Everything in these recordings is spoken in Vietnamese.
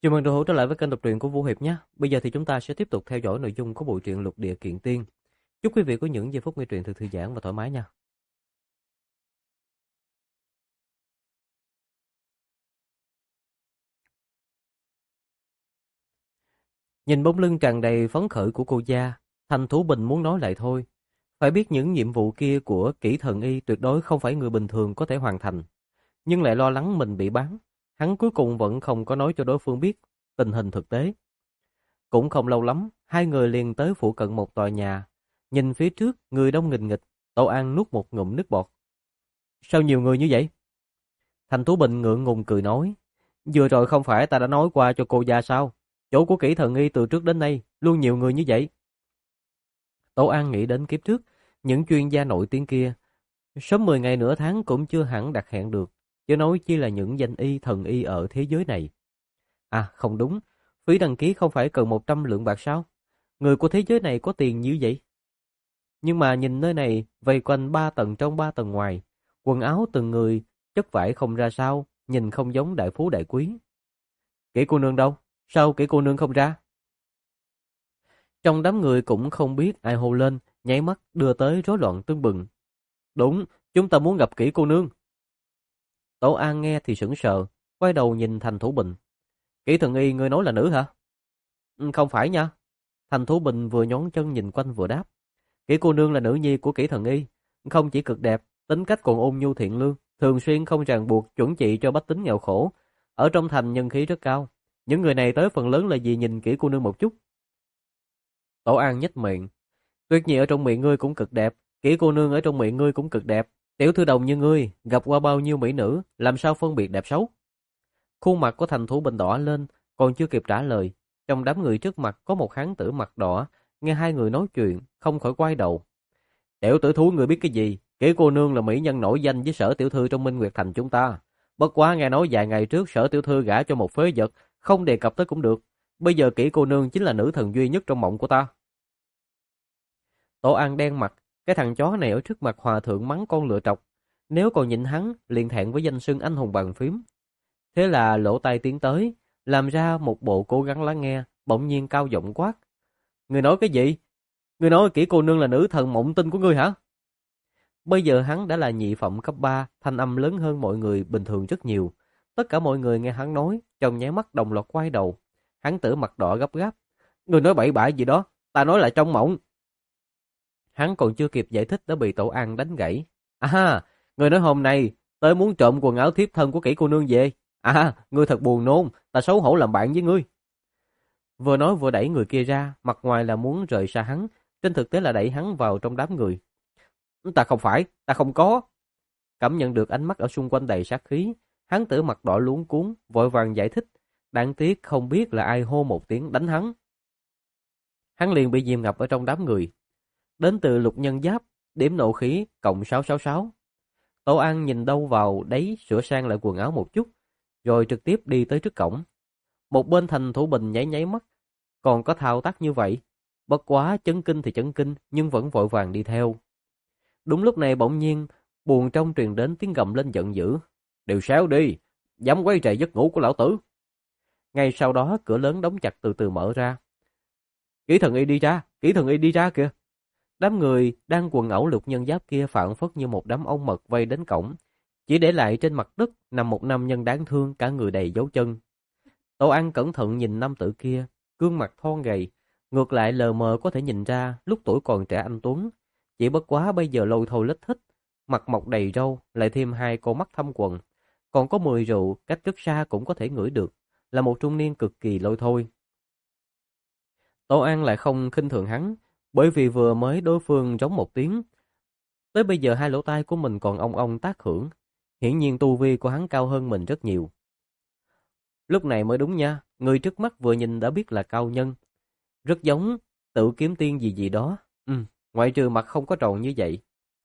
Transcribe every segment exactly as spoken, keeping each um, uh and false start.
Chào mừng đồ hữu trở lại với kênh đọc truyện của Vũ Hiệp nhé. Bây giờ thì chúng ta sẽ tiếp tục theo dõi nội dung của bộ truyện Lục Địa Kiện Tiên. Chúc quý vị có những giây phút nghe truyện thật thư giãn và thoải mái nha. Nhìn bóng lưng tràn đầy phấn khởi của cô gia, Thanh Thú Bình muốn nói lại thôi. Phải biết những nhiệm vụ kia của kỹ thần y tuyệt đối không phải người bình thường có thể hoàn thành. Nhưng lại lo lắng mình bị bán. Hắn cuối cùng vẫn không có nói cho đối phương biết tình hình thực tế. Cũng không lâu lắm, hai người liền tới phụ cận một tòa nhà. Nhìn phía trước, người đông nghìn nghịch, Tô An nuốt một ngụm nước bọt. Sao nhiều người như vậy? Thành Tú Bình ngượng ngùng cười nói. Vừa rồi không phải ta đã nói qua cho cô gia sao? Chỗ của kỹ thần y từ trước đến nay luôn nhiều người như vậy. Tô An nghĩ đến kiếp trước, những chuyên gia nổi tiếng kia. Sớm mười ngày nửa tháng cũng chưa hẳn đặt hẹn được, chứ nói chi là những danh y thần y ở thế giới này. À không đúng, phí đăng ký không phải cần một trăm lượng bạc sao? Người của thế giới này có tiền như vậy? Nhưng mà nhìn nơi này vây quanh ba tầng trong ba tầng ngoài, quần áo từng người, chất vải không ra sao, nhìn không giống đại phú đại quý. Kỹ cô nương đâu? Sao kỹ cô nương không ra? Trong đám người cũng không biết ai hô lên, nháy mắt đưa tới rối loạn tương bừng. Đúng, chúng ta muốn gặp kỹ cô nương. Tổ An nghe thì sững sờ, quay đầu nhìn Thành Thủ Bình. Kỹ thần y ngươi nói là nữ hả? "Ừ, không phải nha." Thành Thủ Bình vừa nhón chân nhìn quanh vừa đáp. Kỹ cô nương là nữ nhi của kỹ thần y, không chỉ cực đẹp, tính cách còn ôn nhu thiện lương, thường xuyên không ràng buộc, chuẩn trị cho bách tính nghèo khổ. Ở trong thành nhân khí rất cao. Những người này tới phần lớn là vì nhìn kỹ cô nương một chút. Tổ An nhếch miệng. Tuyết Nhi ở trong miệng ngươi cũng cực đẹp, kỹ cô nương ở trong miệng ngươi cũng cực đẹp. Tiểu thư đồng như ngươi, gặp qua bao nhiêu mỹ nữ, làm sao phân biệt đẹp xấu? Khuôn mặt của Thành Thủ Bình đỏ lên, còn chưa kịp trả lời. Trong đám người trước mặt có một hán tử mặt đỏ, nghe hai người nói chuyện, không khỏi quay đầu. Tiểu tử thú người biết cái gì? Kỹ cô nương là mỹ nhân nổi danh với Sở tiểu thư trong Minh Nguyệt thành chúng ta. Bất quá nghe nói vài ngày trước Sở tiểu thư gả cho một phế vật, không đề cập tới cũng được. Bây giờ kỹ cô nương chính là nữ thần duy nhất trong mộng của ta. Tổ An đen mặt, cái thằng chó này ở trước mặt hòa thượng mắng con lựa trọc. Nếu còn nhịn hắn, liền thẹn với danh xưng anh hùng bàn phím. Thế là lỗ tai tiến tới, làm ra một bộ cố gắng lắng nghe, bỗng nhiên cao giọng quát. Người nói cái gì? Người nói kỹ cô nương là nữ thần mộng tinh của ngươi hả? Bây giờ hắn đã là nhị phẩm cấp ba, thanh âm lớn hơn mọi người bình thường rất nhiều. Tất cả mọi người nghe hắn nói, trong nháy mắt đồng loạt quay đầu. Hắn tử mặt đỏ gấp gáp. Người nói bậy bạ gì đó, ta nói là trong mộng. Hắn còn chưa kịp giải thích đã bị Tổ An đánh gãy. À, người nói hôm nay tới muốn trộm quần áo thiếp thân của kỹ cô nương về. À, ngươi thật buồn nôn, ta xấu hổ làm bạn với ngươi. Vừa nói vừa đẩy người kia ra, mặt ngoài là muốn rời xa hắn, trên thực tế là đẩy hắn vào trong đám người. Ta không phải, ta không có. Cảm nhận được ánh mắt ở xung quanh đầy sát khí, hắn tử mặt đỏ luống cuống, vội vàng giải thích. Đáng tiếc không biết là ai hô một tiếng đánh hắn. Hắn liền bị dìm ngập ở trong đám người. Đến từ lục nhân giáp, điểm nộ khí cộng sáu sáu sáu. Tổ An nhìn đâu vào đấy sửa sang lại quần áo một chút, rồi trực tiếp đi tới trước cổng. Một bên Thành Thủ Bình nháy nháy mắt, còn có thao tác như vậy. Bất quá chấn kinh thì chấn kinh, nhưng vẫn vội vàng đi theo. Đúng lúc này bỗng nhiên, buồng trong truyền đến tiếng gầm lên giận dữ. Đều xéo đi, dám quấy rầy giấc ngủ của lão tử. Ngay sau đó cửa lớn đóng chặt từ từ mở ra. Kỹ thần y đi ra, kỹ thần y đi ra kìa. Đám người đang quần ẩu lục nhân giáp kia phảng phất như một đám ong mật vây đến cổng. Chỉ để lại trên mặt đất nằm một nam nhân đáng thương, cả người đầy dấu chân. Tô An cẩn thận nhìn nam tử kia, gương mặt thon gầy, ngược lại lờ mờ có thể nhìn ra lúc tuổi còn trẻ anh tuấn, chỉ bất quá bây giờ lôi thôi lết thích, mặt mọc đầy râu, lại thêm hai con mắt thâm quầng, còn có mùi rượu cách rất xa cũng có thể ngửi được, là một trung niên cực kỳ lôi thôi. Tô An lại không khinh thường hắn, bởi vì vừa mới đối phương giống một tiếng, tới bây giờ hai lỗ tai của mình còn ong ong tác hưởng, hiển nhiên tu vi của hắn cao hơn mình rất nhiều. Lúc này mới đúng nha, người trước mắt vừa nhìn đã biết là cao nhân. Rất giống tự kiếm tiên gì gì đó. Ừ, ngoại trừ mặt không có tròn như vậy.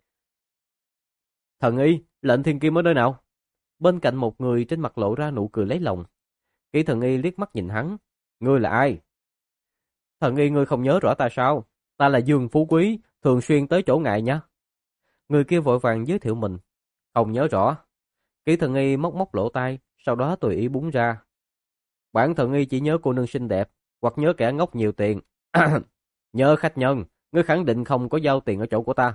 Thần y, lệnh thiên kim ở nơi nào? Bên cạnh một người trên mặt lộ ra nụ cười lấy lòng. Kỹ thần y liếc mắt nhìn hắn. Ngươi là ai? Thần y ngươi không nhớ rõ ta sao? Ta là Dương Phú Quý, thường xuyên tới chỗ ngài nha. Người kia vội vàng giới thiệu mình. Không nhớ rõ. Kỹ thần y móc móc lỗ tai, sau đó tùy ý búng ra. Bản thần y chỉ nhớ cô nương xinh đẹp, hoặc nhớ kẻ ngốc nhiều tiền. Nhớ khách nhân, ngươi khẳng định không có giao tiền ở chỗ của ta.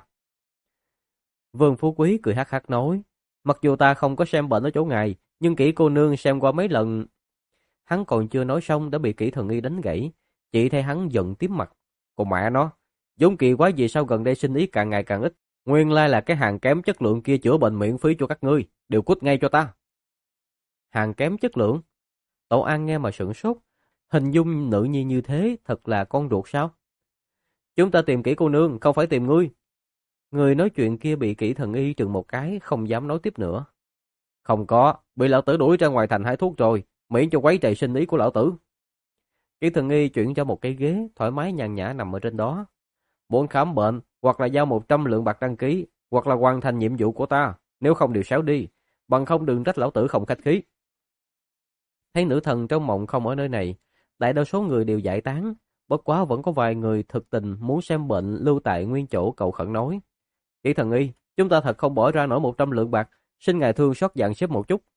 Vương Phú Quý cười hắc hắc nói, mặc dù ta không có xem bệnh ở chỗ ngài, nhưng kỹ cô nương xem qua mấy lần. Hắn còn chưa nói xong đã bị kỹ thần y đánh gãy, chị thấy hắn giận tím mặt. Còn mẹ nó, giống kỳ quái gì sao gần đây sinh ý càng ngày càng ít, nguyên lai là cái hàng kém chất lượng kia chữa bệnh miễn phí cho các ngươi, đều cút ngay cho ta. Hàng kém chất lượng? Tổ An nghe mà sửng sốt, hình dung nữ nhi như thế thật là con ruột sao? Chúng ta tìm kỹ cô nương, không phải tìm ngươi. Người nói chuyện kia bị kỹ thần y trừng một cái, không dám nói tiếp nữa. Không có, bị lão tử đuổi ra ngoài thành hái thuốc rồi, miễn cho quấy rầy sinh ý của lão tử. Kỹ thần y chuyển cho một cái ghế, thoải mái nhàn nhã nằm ở trên đó. Muốn khám bệnh, hoặc là giao một trăm lượng bạc đăng ký, hoặc là hoàn thành nhiệm vụ của ta, nếu không điều xéo đi, bằng không đừng trách lão tử không khách khí. Thấy nữ thần trong mộng không ở nơi này, đại đa số người đều giải tán, bất quá vẫn có vài người thực tình muốn xem bệnh lưu tại nguyên chỗ cầu khẩn nói. Kỹ thần y, chúng ta thật không bỏ ra nổi một trăm lượng bạc, xin ngài thương xót dàn xếp một chút.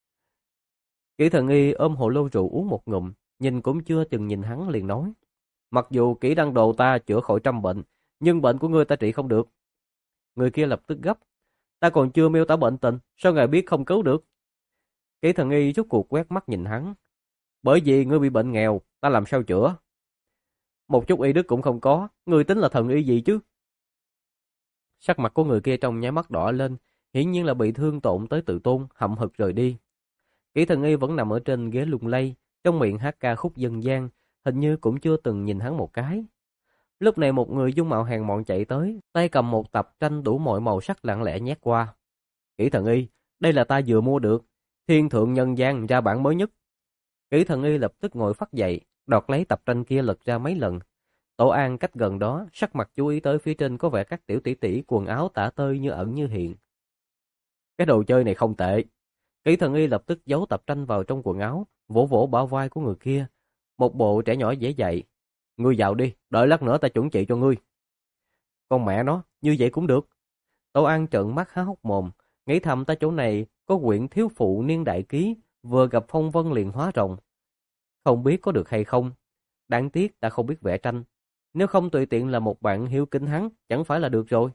Kỹ thần y ôm hồ lô rượu uống một ngụm, nhìn cũng chưa chừng nhìn hắn liền nói. Mặc dù kỹ đăng đồ ta chữa khỏi trăm bệnh, nhưng bệnh của ngươi ta trị không được. Người kia lập tức gấp. Ta còn chưa miêu tả bệnh tình, sao ngài biết không cứu được? Kỹ thần y rút cuộc quét mắt nhìn hắn. Bởi vì ngươi bị bệnh nghèo, ta làm sao chữa? Một chút y đức cũng không có, ngươi tính là thần y gì chứ? Sắc mặt của người kia trong nháy mắt đỏ lên, hiển nhiên là bị thương tổn tới tự tôn, hậm hực rời đi. Kỹ thần y vẫn nằm ở trên ghế lung lay, trong miệng hát ca khúc dân gian, hình như cũng chưa từng nhìn hắn một cái. Lúc này một người dung mạo hèn mọn chạy tới, tay cầm một tập tranh đủ mọi màu sắc lặng lẽ nhét qua. Kỹ thần y, đây là ta vừa mua được, Thiên Thượng Nhân Gian ra bản mới nhất. Kỹ thần y lập tức ngồi phắt dậy, đoạt lấy tập tranh kia lật ra mấy lần. Tổ An cách gần đó, sắc mặt chú ý tới phía trên có vẻ các tiểu tỷ tỷ quần áo tả tơi như ẩn như hiện. Cái đồ chơi này không tệ. Kỹ thần y lập tức giấu tập tranh vào trong quần áo, vỗ vỗ bả vai của người kia. Một bộ trẻ nhỏ dễ dạy. Ngươi vào đi, đợi lát nữa ta chuẩn trị cho ngươi. Con mẹ nó, như vậy cũng được. Tổ An trợn mắt há hốc mồm, nghĩ thầm ta chỗ này có quyển thiếu phụ niên đại ký, vừa gặp phong vân liền hóa rồng. Không biết có được hay không. Đáng tiếc ta không biết vẽ tranh. Nếu không tùy tiện là một bạn hiếu kính hắn, chẳng phải là được rồi.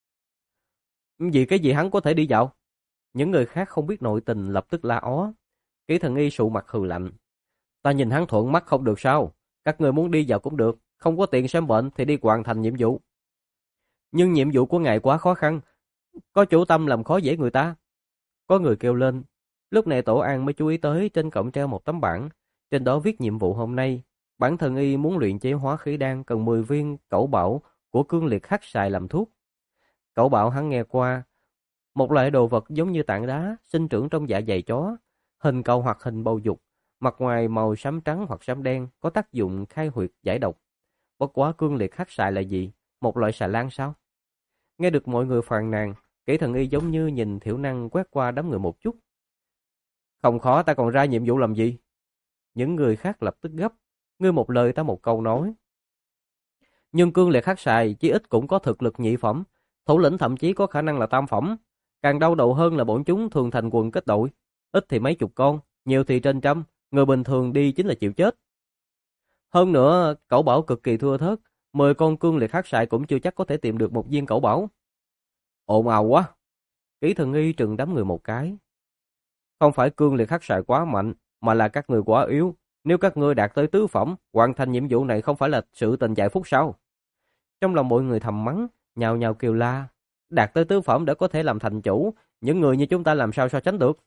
Vì cái gì hắn có thể đi dạo? Những người khác không biết nội tình lập tức la ó. Kỹ thần y sụ mặt hừ lạnh. Ta nhìn hắn thuận mắt không được sao? Các người muốn đi dạo cũng được, không có tiền xem bệnh thì đi hoàn thành nhiệm vụ. Nhưng nhiệm vụ của ngài quá khó khăn, có chủ tâm làm khó dễ người ta. Có người kêu lên. Lúc này Tổ An mới chú ý tới trên cổng treo một tấm bảng, trên đó viết nhiệm vụ hôm nay. Bản thần y muốn luyện chế hóa khí đan cần mười viên cẩu bảo của cương liệt hắc xài làm thuốc. Cẩu bảo hắn nghe qua, một loại đồ vật giống như tảng đá, sinh trưởng trong dạ dày chó, hình cầu hoặc hình bầu dục, mặt ngoài màu xám trắng hoặc xám đen, có tác dụng khai huyệt giải độc. Bất quá cương liệt hắc xài là gì? Một loại xà lan sao? Nghe được mọi người phàn nàn, kỹ thần y giống như nhìn thiểu năng quét qua đám người một chút. Không khó, ta còn ra nhiệm vụ làm gì? Những người khác lập tức gấp, ngươi một lời ta một câu nói. Nhưng cương liệt hắc xài chí ít cũng có thực lực nhị phẩm, thủ lĩnh thậm chí có khả năng là tam phẩm. Càng đau đầu hơn là bọn chúng thường thành quần kết đội, ít thì mấy chục con, nhiều thì trên trăm, người bình thường đi chính là chịu chết. Hơn nữa, cẩu bảo cực kỳ thưa thớt, mười con cương liệt hắc xài cũng chưa chắc có thể tìm được một viên cẩu bảo. Ồn ào quá. Kỹ thần y trừng đám người một cái. Không phải cương liệt hắc xài quá mạnh, mà là các người quá yếu. Nếu các ngươi đạt tới tứ phẩm, hoàn thành nhiệm vụ này không phải là sự tình giải phúc sao? Trong lòng mọi người thầm mắng, nhào nhào kêu la. Đạt tới tứ phẩm đã có thể làm thành chủ, những người như chúng ta làm sao so sánh được?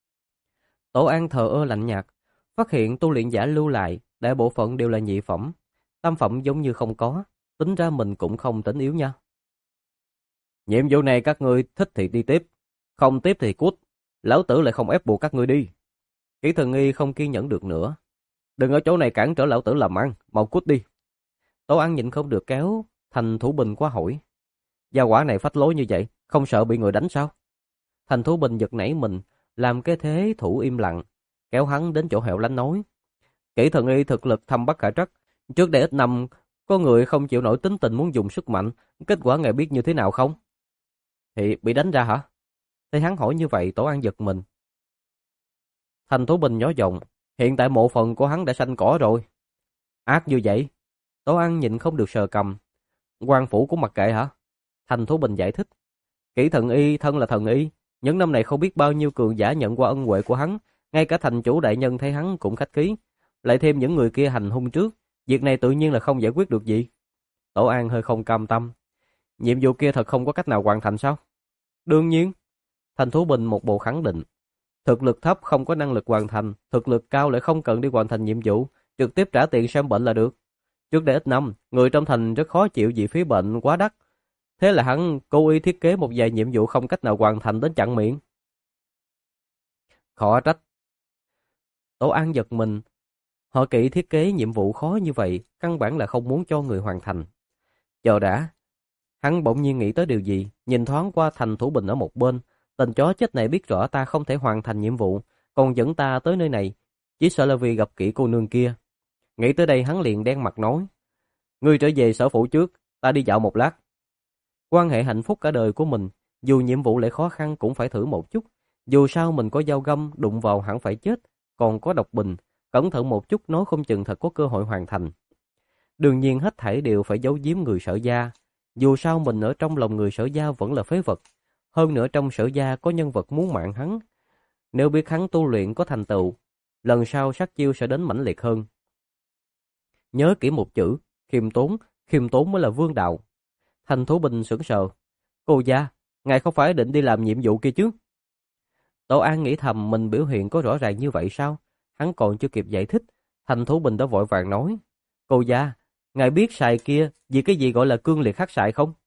Tổ An thờ ơ lạnh nhạt, phát hiện tu luyện giả lưu lại, đại bộ phận đều là nhị phẩm. Tam phẩm giống như không có, tính ra mình cũng không tính yếu nha. Nhiệm vụ này các ngươi thích thì đi tiếp, không tiếp thì cút. Lão tử lại không ép buộc các ngươi đi. Kỹ thần y không kiên nhẫn được nữa. Đừng ở chỗ này cản trở lão tử làm ăn, mau cút đi. Tổ An nhịn không được kéo Thành Thủ Bình qua hỏi. Gia quả này phách lối như vậy, không sợ bị người đánh sao? Thành Thủ Bình giật nảy mình, làm cái thế thủ im lặng, kéo hắn đến chỗ hẻo lánh nói. Kỹ thần y thực lực thâm bất khả trắc. Trước đây ít năm, có người không chịu nổi tính tình muốn dùng sức mạnh, kết quả ngài biết như thế nào không? Thì bị đánh ra hả? Thấy hắn hỏi như vậy, Tổ An giật mình. Thành Thủ Bình nhỏ giọng, Hiện tại mộ phần của hắn đã xanh cỏ rồi. Ác như vậy. Tố An nhịn không được sờ cầm. Quan phủ cũng mặc kệ hả? Thành Thú Bình giải thích. Kỷ thần y thân là thần y, những năm này không biết bao nhiêu cường giả nhận qua ân huệ của hắn, ngay cả thành chủ đại nhân thấy hắn cũng khách khí, lại thêm những người kia hành hung trước, việc này tự nhiên là không giải quyết được gì. Tổ An hơi không cam tâm. Nhiệm vụ kia thật không có cách nào hoàn thành sao? Đương nhiên. Thành Thú Bình một bộ khẳng định. Thực lực thấp không có năng lực hoàn thành, thực lực cao lại không cần đi hoàn thành nhiệm vụ, trực tiếp trả tiền xem bệnh là được. Trước đây ít năm, người trong thành rất khó chịu vì phí bệnh quá đắt. Thế là hắn cố ý thiết kế một vài nhiệm vụ không cách nào hoàn thành đến chặn miệng. Khó trách. Tổ An giật mình. Họ kỹ thiết kế nhiệm vụ khó như vậy, căn bản là không muốn cho người hoàn thành. Chờ đã. Hắn bỗng nhiên nghĩ tới điều gì, nhìn thoáng qua Thành Thủ Bình ở một bên. Tên chó chết này biết rõ ta không thể hoàn thành nhiệm vụ, còn dẫn ta tới nơi này, chỉ sợ là vì gặp kỹ cô nương kia. Nghĩ tới đây hắn liền đen mặt nói. Ngươi trở về sở phủ trước, ta đi dạo một lát. Quan hệ hạnh phúc cả đời của mình, dù nhiệm vụ lại khó khăn cũng phải thử một chút. Dù sao mình có dao găm, đụng vào hẳn phải chết, còn có độc bình, cẩn thận một chút nói không chừng thật có cơ hội hoàn thành. Đương nhiên hết thảy đều phải giấu giếm người Sở gia. Dù sao mình ở trong lòng người Sở gia vẫn là phế vật. Hơn nữa trong Sở gia có nhân vật muốn mạng hắn. Nếu biết hắn tu luyện có thành tựu, lần sau sát chiêu sẽ đến mãnh liệt hơn. Nhớ kỹ một chữ, khiêm tốn, khiêm tốn mới là vương đạo. Thành Thú Bình sững sờ. Cô gia, ngài không phải định đi làm nhiệm vụ kia chứ? Tổ An nghĩ thầm mình biểu hiện có rõ ràng như vậy sao? Hắn còn chưa kịp giải thích, Thành Thú Bình đã vội vàng nói. Cô gia, ngài biết xài kia vì cái gì gọi là cương liệt khắc xài không?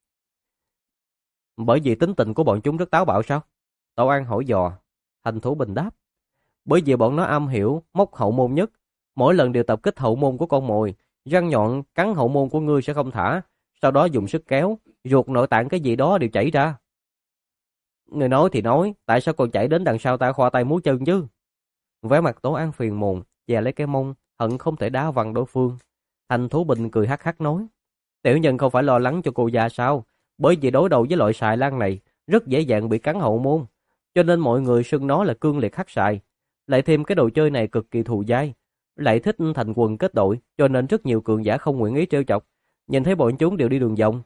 Bởi vì tính tình của bọn chúng rất táo bạo sao? Tổ An hỏi dò. Thành Thú Bình đáp. Bởi vì bọn nó am hiểu móc hậu môn nhất, mỗi lần đều tập kích hậu môn của con mồi, răng nhọn cắn hậu môn của ngươi sẽ không thả, sau đó dùng sức kéo, ruột nội tạng cái gì đó đều chảy ra. Người nói thì nói, tại sao còn chảy đến đằng sau ta khoa tay múa chân chứ? Vẻ mặt Tổ An phiền muộn, dè lấy cái mông, hận không thể đá văng đối phương. Thành Thú Bình cười hắc hắc nói, tiểu nhân không phải lo lắng cho cô già sao, bởi vì đối đầu với loại xài lan này, rất dễ dàng bị cắn hậu môn, cho nên mọi người xưng nó là cương liệt khắc xài. Lại thêm cái đồ chơi này cực kỳ thù dai, lại thích thành quần kết đội, cho nên rất nhiều cường giả không nguyện ý trêu chọc, nhìn thấy bọn chúng đều đi đường vòng.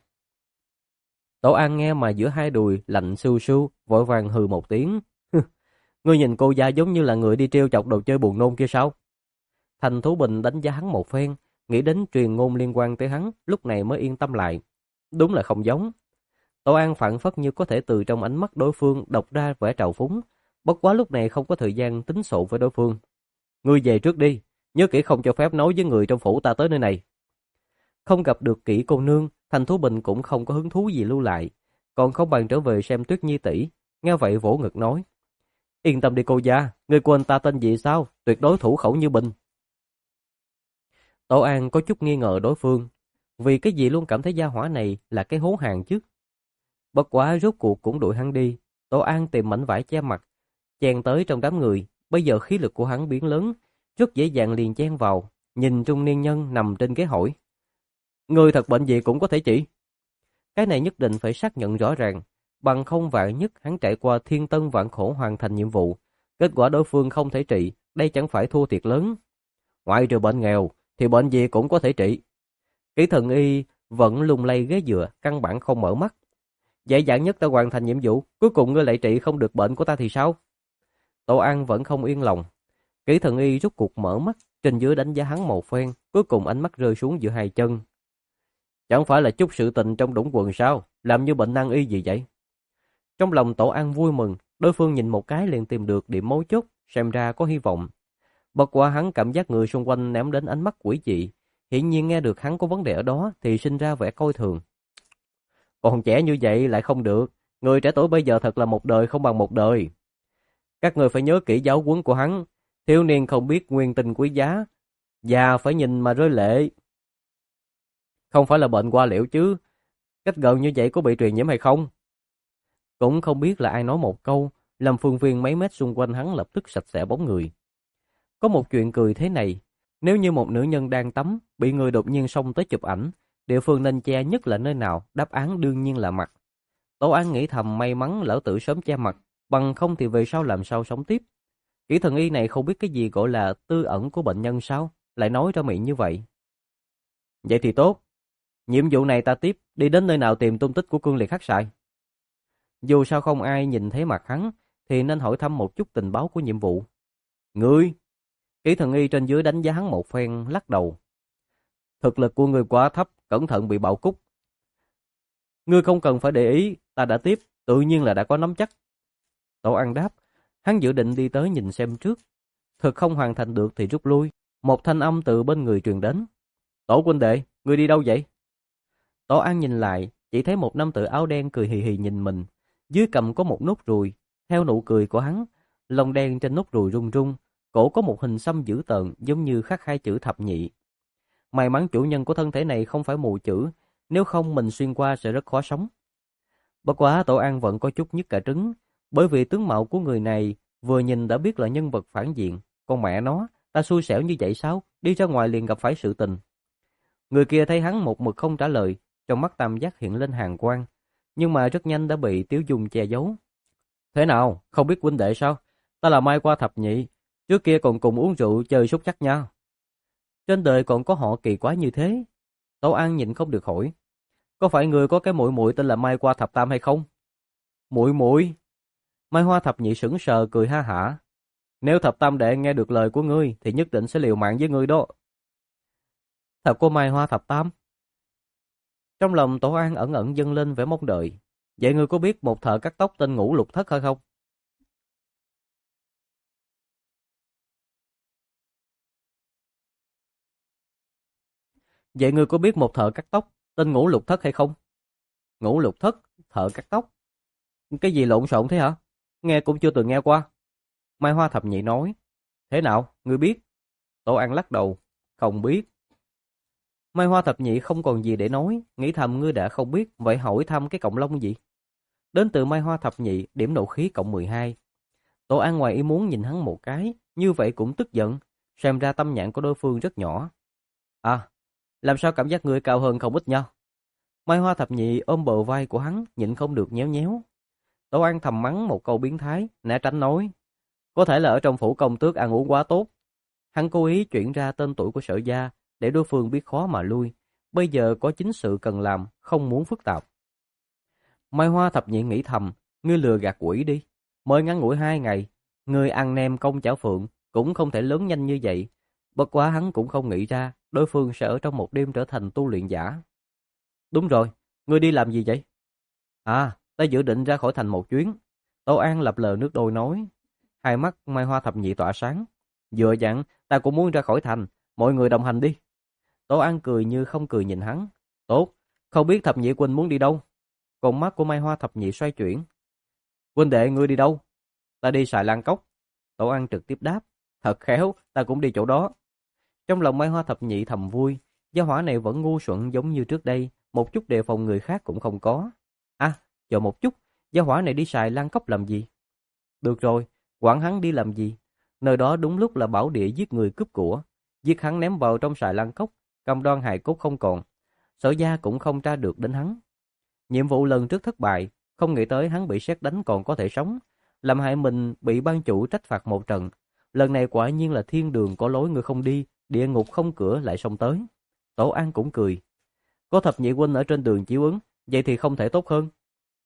Tổ An nghe mà giữa hai đùi lạnh sưu sưu, vội vàng hừ một tiếng. Ngươi nhìn cô gia giống như là người đi trêu chọc đồ chơi buồn nôn kia sao? Thành Thú Bình đánh giá hắn một phen, nghĩ đến truyền ngôn liên quan tới hắn, lúc này mới yên tâm lại. Đúng là không giống. Tổ An phảng phất như có thể từ trong ánh mắt đối phương đọc ra vẻ trào phúng, bất quá lúc này không có thời gian tính sổ với đối phương. Ngươi về trước đi, nhớ kỹ không cho phép nói với người trong phủ ta tới nơi này. Không gặp được kỹ cô nương, Thành Thú Bình cũng không có hứng thú gì lưu lại, còn không bằng trở về xem Tuyết Nhi tỷ. Nghe vậy vỗ ngực nói, yên tâm đi cô gia, ngươi quên ta tên gì sao, tuyệt đối thủ khẩu như bình. Tổ An có chút nghi ngờ đối phương, vì cái gì luôn cảm thấy gia hỏa này là cái hố hàng chứ. Bất quá rốt cuộc cũng đuổi hắn đi. Tổ An tìm mảnh vải che mặt, chen tới trong đám người. Bây giờ khí lực của hắn biến lớn, rất dễ dàng liền chen vào. Nhìn trung niên nhân nằm trên ghế hỏi, người thật bệnh gì cũng có thể chỉ. Cái này nhất định phải xác nhận rõ ràng, bằng không vạn nhất hắn trải qua thiên tân vạn khổ hoàn thành nhiệm vụ, kết quả đối phương không thể trị, đây chẳng phải thua thiệt lớn. Ngoại trừ bệnh nghèo thì bệnh gì cũng có thể trị. Kỹ thần y vẫn lung lay ghế dựa, căn bản không mở mắt. Dễ dàng nhất ta hoàn thành nhiệm vụ, cuối cùng ngươi lại trị không được bệnh của ta thì sao? Tổ An vẫn không yên lòng. Kỹ thần y rút cuộc mở mắt, trên dưới đánh giá hắn một phen, cuối cùng ánh mắt rơi xuống giữa hai chân. Chẳng phải là chút sự tình trong đũng quần sao, làm như bệnh nan y gì vậy? Trong lòng Tổ An vui mừng, đối phương nhìn một cái liền tìm được điểm mấu chốt, xem ra có hy vọng. Bất quá hắn cảm giác người xung quanh ném đến ánh mắt quỷ dị, hiển nhiên nghe được hắn có vấn đề ở đó thì sinh ra vẻ coi thường. Còn trẻ như vậy lại không được, người trẻ tuổi bây giờ thật là một đời không bằng một đời. Các người phải nhớ kỹ giáo huấn của hắn, thiếu niên không biết nguyên tình quý giá, già phải nhìn mà rơi lệ. Không phải là bệnh qua liễu chứ, cách gần như vậy có bị truyền nhiễm hay không? Cũng không biết là ai nói một câu, làm phương viên mấy mét xung quanh hắn lập tức sạch sẽ bóng người. Có một chuyện cười thế này, nếu như một nữ nhân đang tắm, bị người đột nhiên xông tới chụp ảnh, địa phương nên che nhất là nơi nào, đáp án đương nhiên là mặt. Tổ An nghĩ thầm may mắn lão tử sớm che mặt, bằng không thì về sau làm sao sống tiếp. Kỹ thần y này không biết cái gì gọi là tư ẩn của bệnh nhân sao? Lại nói ra miệng như vậy. Vậy thì tốt. Nhiệm vụ này ta tiếp, đi đến nơi nào tìm tung tích của Cương Liệt Hắc Sài. Dù sao không ai nhìn thấy mặt hắn, thì nên hỏi thăm một chút tình báo của nhiệm vụ. Ngươi! Kỹ thần y trên dưới đánh giá hắn một phen, lắc đầu. Thực lực của ngươi quá thấp, cẩn thận bị bạo cúc. Ngươi không cần phải để ý, ta đã tiếp, tự nhiên là đã có nắm chắc. Tổ An đáp, hắn dự định đi tới nhìn xem trước. Thực không hoàn thành được thì rút lui. Một thanh âm từ bên người truyền đến. Tổ huynh đệ, ngươi đi đâu vậy? Tổ An nhìn lại, chỉ thấy một nam tử áo đen cười hì hì nhìn mình. Dưới cầm có một nốt ruồi, theo nụ cười của hắn, lông đen trên nốt ruồi rung rung, cổ có một hình xăm dữ tợn giống như khắc hai chữ thập nhị. May mắn chủ nhân của thân thể này không phải mù chữ, nếu không mình xuyên qua sẽ rất khó sống. Bất quá Tổ An vẫn có chút nhức cả trứng, bởi vì tướng mạo của người này vừa nhìn đã biết là nhân vật phản diện. Con mẹ nó, ta xui xẻo như vậy sao? Đi ra ngoài liền gặp phải sự tình. Người kia thấy hắn một mực không trả lời, trong mắt tam giác hiện lên hàn quang, nhưng mà rất nhanh đã bị Tiếu Dung che giấu. Thế nào, không biết huynh đệ sao? Ta là Mai Qua thập nhị, trước kia còn cùng uống rượu chơi súc chắc nhau. Trên đời còn có họ kỳ quái như thế. Tổ An nhịn không được hỏi, có phải người có cái muội muội tên là Mai Qua thập tam hay không? Muội muội? Mai Hoa thập nhị sững sờ cười ha hả. Nếu thập tam đệ nghe được lời của ngươi thì nhất định sẽ liều mạng với ngươi đó. Thật có Mai Hoa thập tam? Trong lòng Tổ An ẩn ẩn dâng lên vẻ mong đợi. Vậy ngươi có biết một thợ cắt tóc tên Ngũ Lục Thất hay không? Vậy ngươi có biết một thợ cắt tóc tên Ngũ Lục Thất hay không? Ngũ Lục Thất, thợ cắt tóc? Cái gì lộn xộn thế hả? Nghe cũng chưa từng nghe qua. Mai Hoa thập nhị nói. Thế nào, ngươi biết? Tổ An lắc đầu. Không biết. Mai Hoa thập nhị không còn gì để nói, nghĩ thầm ngươi đã không biết, vậy hỏi thăm cái cọng lông gì? Đến từ Mai Hoa thập nhị, điểm nộ khí cộng mười hai. Tổ An ngoài ý muốn nhìn hắn một cái, như vậy cũng tức giận, xem ra tâm nhãn của đối phương rất nhỏ. À, làm sao cảm giác ngươi cao hơn không ít nhau? Mai Hoa thập nhị ôm bờ vai của hắn, nhịn không được nhéo nhéo. Tổ An thầm mắng một câu biến thái, né tránh nói. Có thể là ở trong phủ công tước ăn uống quá tốt. Hắn cố ý chuyển ra tên tuổi của Sở gia, để đối phương biết khó mà lui. Bây giờ có chính sự cần làm, không muốn phức tạp. Mai Hoa thập nhị nghĩ thầm, ngươi lừa gạt quỷ đi. Mới ngắn ngủi hai ngày, ngươi ăn nem công chảo phượng, cũng không thể lớn nhanh như vậy. Bất quá hắn cũng không nghĩ ra, đối phương sẽ ở trong một đêm trở thành tu luyện giả. Đúng rồi, ngươi đi làm gì vậy? À, ta dự định ra khỏi thành một chuyến. Tô An lập lờ nước đôi nói. Hai mắt Mai Hoa thập nhị tỏa sáng. Vừa dặn, ta cũng muốn ra khỏi thành, mọi người đồng hành đi. Tô An cười như không cười nhìn hắn. Tốt, không biết thập nhị huynh muốn đi đâu? Con mắt của Mai Hoa thập nhị xoay chuyển. Huynh đệ ngươi đi đâu? Ta đi Xài Lan Cốc. Tô An trực tiếp đáp. Thật khéo, ta cũng đi chỗ đó. Trong lòng Mai Hoa thập nhị thầm vui. Gia hỏa này vẫn ngu xuẩn giống như trước đây, một chút đề phòng người khác cũng không có. À, chờ một chút, gia hỏa này đi Xài Lan Cốc làm gì? Được rồi, quản hắn đi làm gì? Nơi đó đúng lúc là bảo địa giết người cướp của. Giết hắn ném vào trong Xài Lan Cốc, cam đoan hài cốt không còn. Sở gia cũng không tra được đến hắn. Nhiệm vụ lần trước thất bại, không nghĩ tới hắn bị sét đánh còn có thể sống, làm hại mình bị ban chủ trách phạt một trận. Lần này quả nhiên là thiên đường có lối người không đi, địa ngục không cửa lại xông tới. Tổ An cũng cười. Có thập nhị huynh ở trên đường chiếu ứng, vậy thì không thể tốt hơn.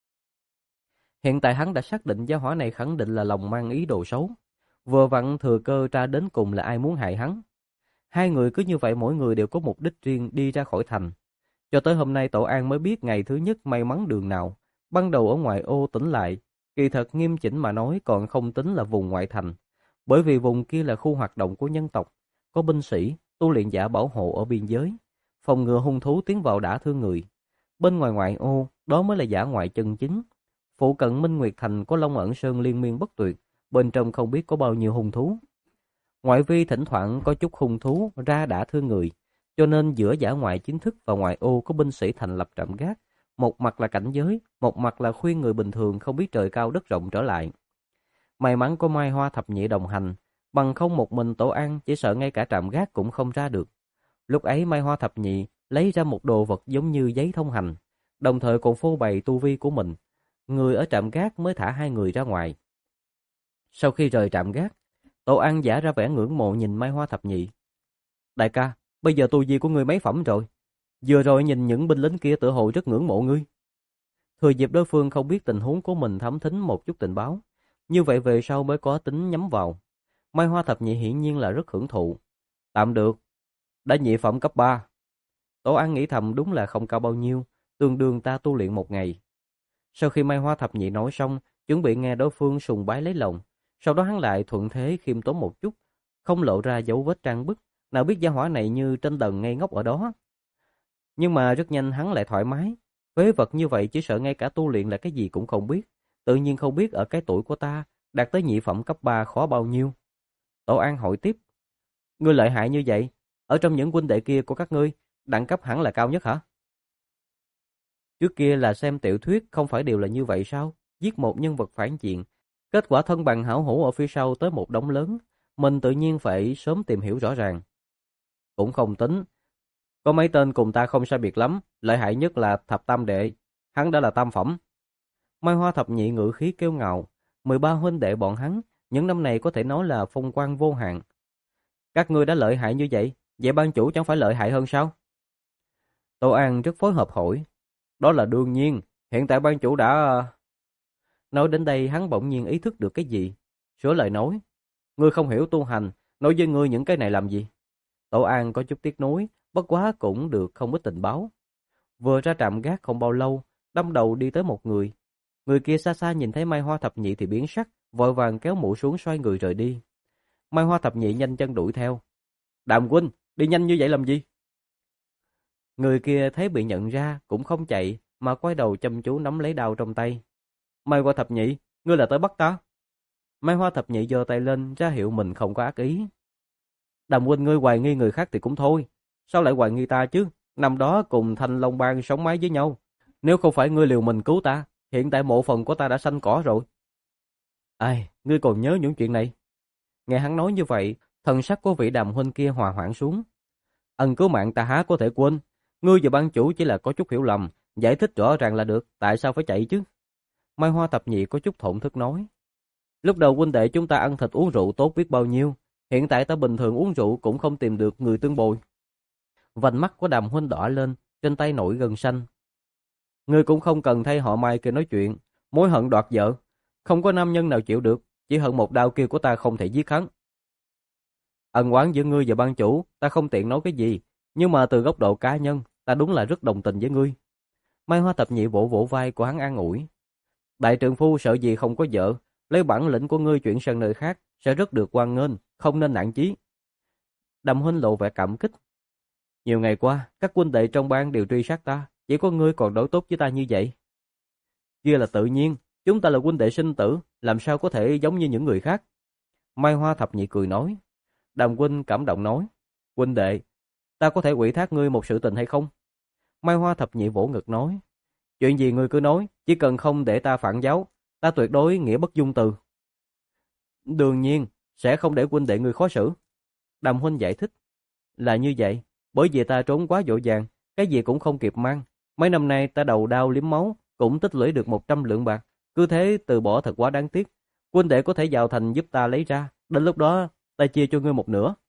Hiện tại hắn đã xác định gia hỏa này khẳng định là lòng mang ý đồ xấu. Vừa vặn thừa cơ tra đến cùng là ai muốn hại hắn. Hai người cứ như vậy mỗi người đều có mục đích riêng đi ra khỏi thành. Cho tới hôm nay Tổ An mới biết ngày thứ nhất may mắn đường nào. Ban đầu ở ngoại ô tỉnh lại, kỳ thật nghiêm chỉnh mà nói còn không tính là vùng ngoại thành. Bởi vì vùng kia là khu hoạt động của nhân tộc, có binh sĩ, tu luyện giả bảo hộ ở biên giới, phòng ngừa hung thú tiến vào đả thương người. Bên ngoài ngoại ô, đó mới là dã ngoại chân chính. Phụ cận Minh Nguyệt Thành có Long Ẩn Sơn liên miên bất tuyệt, bên trong không biết có bao nhiêu hung thú. Ngoại vi thỉnh thoảng có chút hung thú ra đả thương người, cho nên giữa dã ngoại chính thức và ngoại ô có binh sĩ thành lập trạm gác, một mặt là cảnh giới, một mặt là khuyên người bình thường không biết trời cao đất rộng trở lại. May mắn có Mai Hoa thập nhị đồng hành, bằng không một mình Tổ An chỉ sợ ngay cả trạm gác cũng không ra được. Lúc ấy Mai Hoa thập nhị lấy ra một đồ vật giống như giấy thông hành, đồng thời còn phô bày tu vi của mình. Người ở trạm gác mới thả hai người ra ngoài. Sau khi rời trạm gác, Tổ An giả ra vẻ ngưỡng mộ nhìn Mai Hoa thập nhị. Đại ca, bây giờ tu vi của ngươi mấy phẩm rồi? Vừa rồi nhìn những binh lính kia tự hồ rất ngưỡng mộ ngươi. Thừa dịp đối phương không biết tình huống của mình thám thính một chút tình báo, như vậy về sau mới có tính nhắm vào. Mai Hoa thập nhị hiển nhiên là rất hưởng thụ. Tạm được, đã nhị phẩm cấp ba. Tổ An nghĩ thầm đúng là không cao bao nhiêu, tương đương ta tu luyện một ngày. Sau khi Mai Hoa thập nhị nói xong, chuẩn bị nghe đối phương sùng bái lấy lòng, sau đó hắn lại thuận thế khiêm tốn một chút, không lộ ra dấu vết trang bức, nào biết gia hỏa này như trên đần ngây ngốc ở đó. Nhưng mà rất nhanh hắn lại thoải mái, phế vật như vậy chỉ sợ ngay cả tu luyện là cái gì cũng không biết, tự nhiên không biết ở cái tuổi của ta, đạt tới nhị phẩm cấp ba khó bao nhiêu. Tổ An hỏi tiếp, ngươi lợi hại như vậy, ở trong những huynh đệ kia của các ngươi, đẳng cấp hẳn là cao nhất hả? Trước kia là xem tiểu thuyết không phải đều là như vậy sao? Giết một nhân vật phản diện, kết quả thân bằng hảo hữu ở phía sau tới một đống lớn, mình tự nhiên phải sớm tìm hiểu rõ ràng. Cũng không tính, có mấy tên cùng ta không sai biệt lắm, lợi hại nhất là thập tam đệ, hắn đã là tam phẩm. Mai Hoa thập nhị ngữ khí kiêu ngạo, mười ba huynh đệ bọn hắn, những năm này có thể nói là phong quang vô hạn. Các ngươi đã lợi hại như vậy, vậy ban chủ chẳng phải lợi hại hơn sao? Tô An rất phối hợp hỏi. Đó là đương nhiên, hiện tại ban chủ đã... Nói đến đây hắn bỗng nhiên ý thức được cái gì. Sửa lời nói, ngươi không hiểu tu hành, nói với ngươi những cái này làm gì? Tổ An có chút tiếc nuối, bất quá cũng được không ít tình báo. Vừa ra trạm gác không bao lâu, đâm đầu đi tới một người. Người kia xa xa nhìn thấy Mai Hoa thập nhị thì biến sắc, vội vàng kéo mũ xuống xoay người rời đi. Mai Hoa thập nhị nhanh chân đuổi theo. Đàm huynh, đi nhanh như vậy làm gì? Người kia thấy bị nhận ra cũng không chạy, mà quay đầu chăm chú nắm lấy đao trong tay. Mai Hoa thập nhị, ngươi là tới bắt ta? Mai Hoa thập nhị giơ tay lên ra hiệu mình không có ác ý. Đàm huynh ngươi hoài nghi người khác thì cũng thôi, sao lại hoài nghi ta chứ? Năm đó cùng Thanh Long Bang sống mái với nhau, nếu không phải ngươi liều mình cứu ta, hiện tại mộ phần của ta đã xanh cỏ rồi. Ai, ngươi còn nhớ những chuyện này? Nghe hắn nói như vậy, thần sắc của vị Đàm huynh kia hòa hoãn xuống. Ân cứu mạng ta há có thể quên, ngươi và ban chủ chỉ là có chút hiểu lầm, giải thích rõ ràng là được, tại sao phải chạy chứ? Mai Hoa thập nhị có chút thổn thức nói. Lúc đầu huynh đệ chúng ta ăn thịt uống rượu tốt biết bao nhiêu, hiện tại ta bình thường uống rượu cũng không tìm được người tương bồi. Vành mắt của Đàm huynh đỏ lên, trên tay nổi gân xanh. Ngươi cũng không cần thay họ Mai kia nói chuyện, mối hận đoạt vợ, không có nam nhân nào chịu được, chỉ hận một đao kia của ta không thể giết hắn. Ân oán giữa ngươi và ban chủ, ta không tiện nói cái gì, nhưng mà từ góc độ cá nhân, ta đúng là rất đồng tình với ngươi. Mai Hoa thập nhị vỗ vỗ vai của hắn an ủi. Đại trượng phu sợ gì không có vợ, lấy bản lĩnh của ngươi chuyển sang nơi khác, sẽ rất được hoan nghênh, không nên nản chí. Đàm huynh lộ vẻ cảm kích. Nhiều ngày qua, các huynh đệ trong bang đều truy sát ta, chỉ có ngươi còn đối tốt với ta như vậy. Kia là tự nhiên, chúng ta là huynh đệ sinh tử, làm sao có thể giống như những người khác. Mai Hoa thập nhị cười nói. Đàm huynh cảm động nói. Huynh đệ, ta có thể ủy thác ngươi một sự tình hay không? Mai Hoa thập nhị vỗ ngực nói. Chuyện gì ngươi cứ nói, chỉ cần không để ta phản giáo, ta tuyệt đối nghĩa bất dung từ. Đương nhiên, sẽ không để huynh đệ ngươi khó xử. Đàm huynh giải thích. Là như vậy, bởi vì ta trốn quá dội vàng, cái gì cũng không kịp mang. Mấy năm nay ta đầu đau liếm máu, cũng tích lũy được một trăm lượng bạc. Cứ thế từ bỏ thật quá đáng tiếc. Huynh đệ có thể vào thành giúp ta lấy ra, đến lúc đó ta chia cho ngươi một nửa.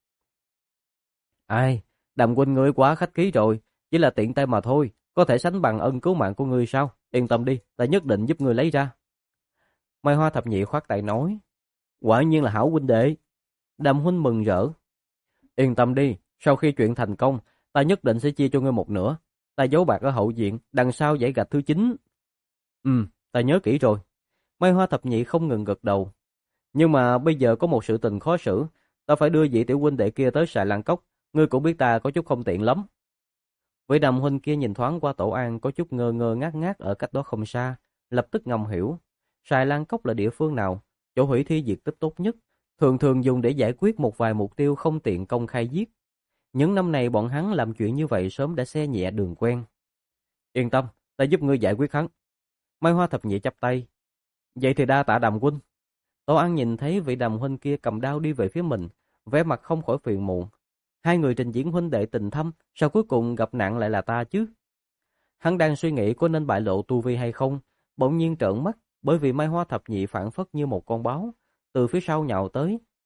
Ai, Đàm huynh ngươi quá khách khí rồi, chỉ là tiện tay mà thôi, có thể sánh bằng ân cứu mạng của ngươi sao? Yên tâm đi, ta nhất định giúp ngươi lấy ra. Mai Hoa thập nhị khoát tay nói. Quả nhiên là hảo huynh đệ. Đàm huynh mừng rỡ. Yên tâm đi, sau khi chuyện thành công, ta nhất định sẽ chia cho ngươi một nửa. Ta giấu bạc ở hậu viện, đằng sau dãy gạch thứ chín. Ừ, ta nhớ kỹ rồi. Mai Hoa thập nhị không ngừng gật đầu. Nhưng mà bây giờ có một sự tình khó xử, ta phải đưa vị tiểu huynh đệ kia tới Sài Lan Cốc, ngươi cũng biết ta có chút không tiện lắm. Vị Đàm huynh kia nhìn thoáng qua Tổ An có chút ngơ ngơ ngác ngác ở cách đó không xa, lập tức ngầm hiểu. Sài Lan Cốc là địa phương nào, chỗ hủy thi diệt tích tốt nhất, thường thường dùng để giải quyết một vài mục tiêu không tiện công khai giết. Những năm này bọn hắn làm chuyện như vậy sớm đã xe nhẹ đường quen. Yên tâm, ta giúp ngươi giải quyết hắn. Mai Hoa thập nhị chắp tay. Vậy thì đa tạ Đàm huynh. Tổ An nhìn thấy vị Đàm huynh kia cầm đao đi về phía mình, vẻ mặt không khỏi phiền muộn. Hai người trình diễn huynh đệ tình thâm, sao cuối cùng gặp nạn lại là ta chứ? Hắn đang suy nghĩ có nên bại lộ tu vi hay không, bỗng nhiên trợn mắt, bởi vì Mai Hoa thập nhị phản phất như một con báo, từ phía sau nhào tới,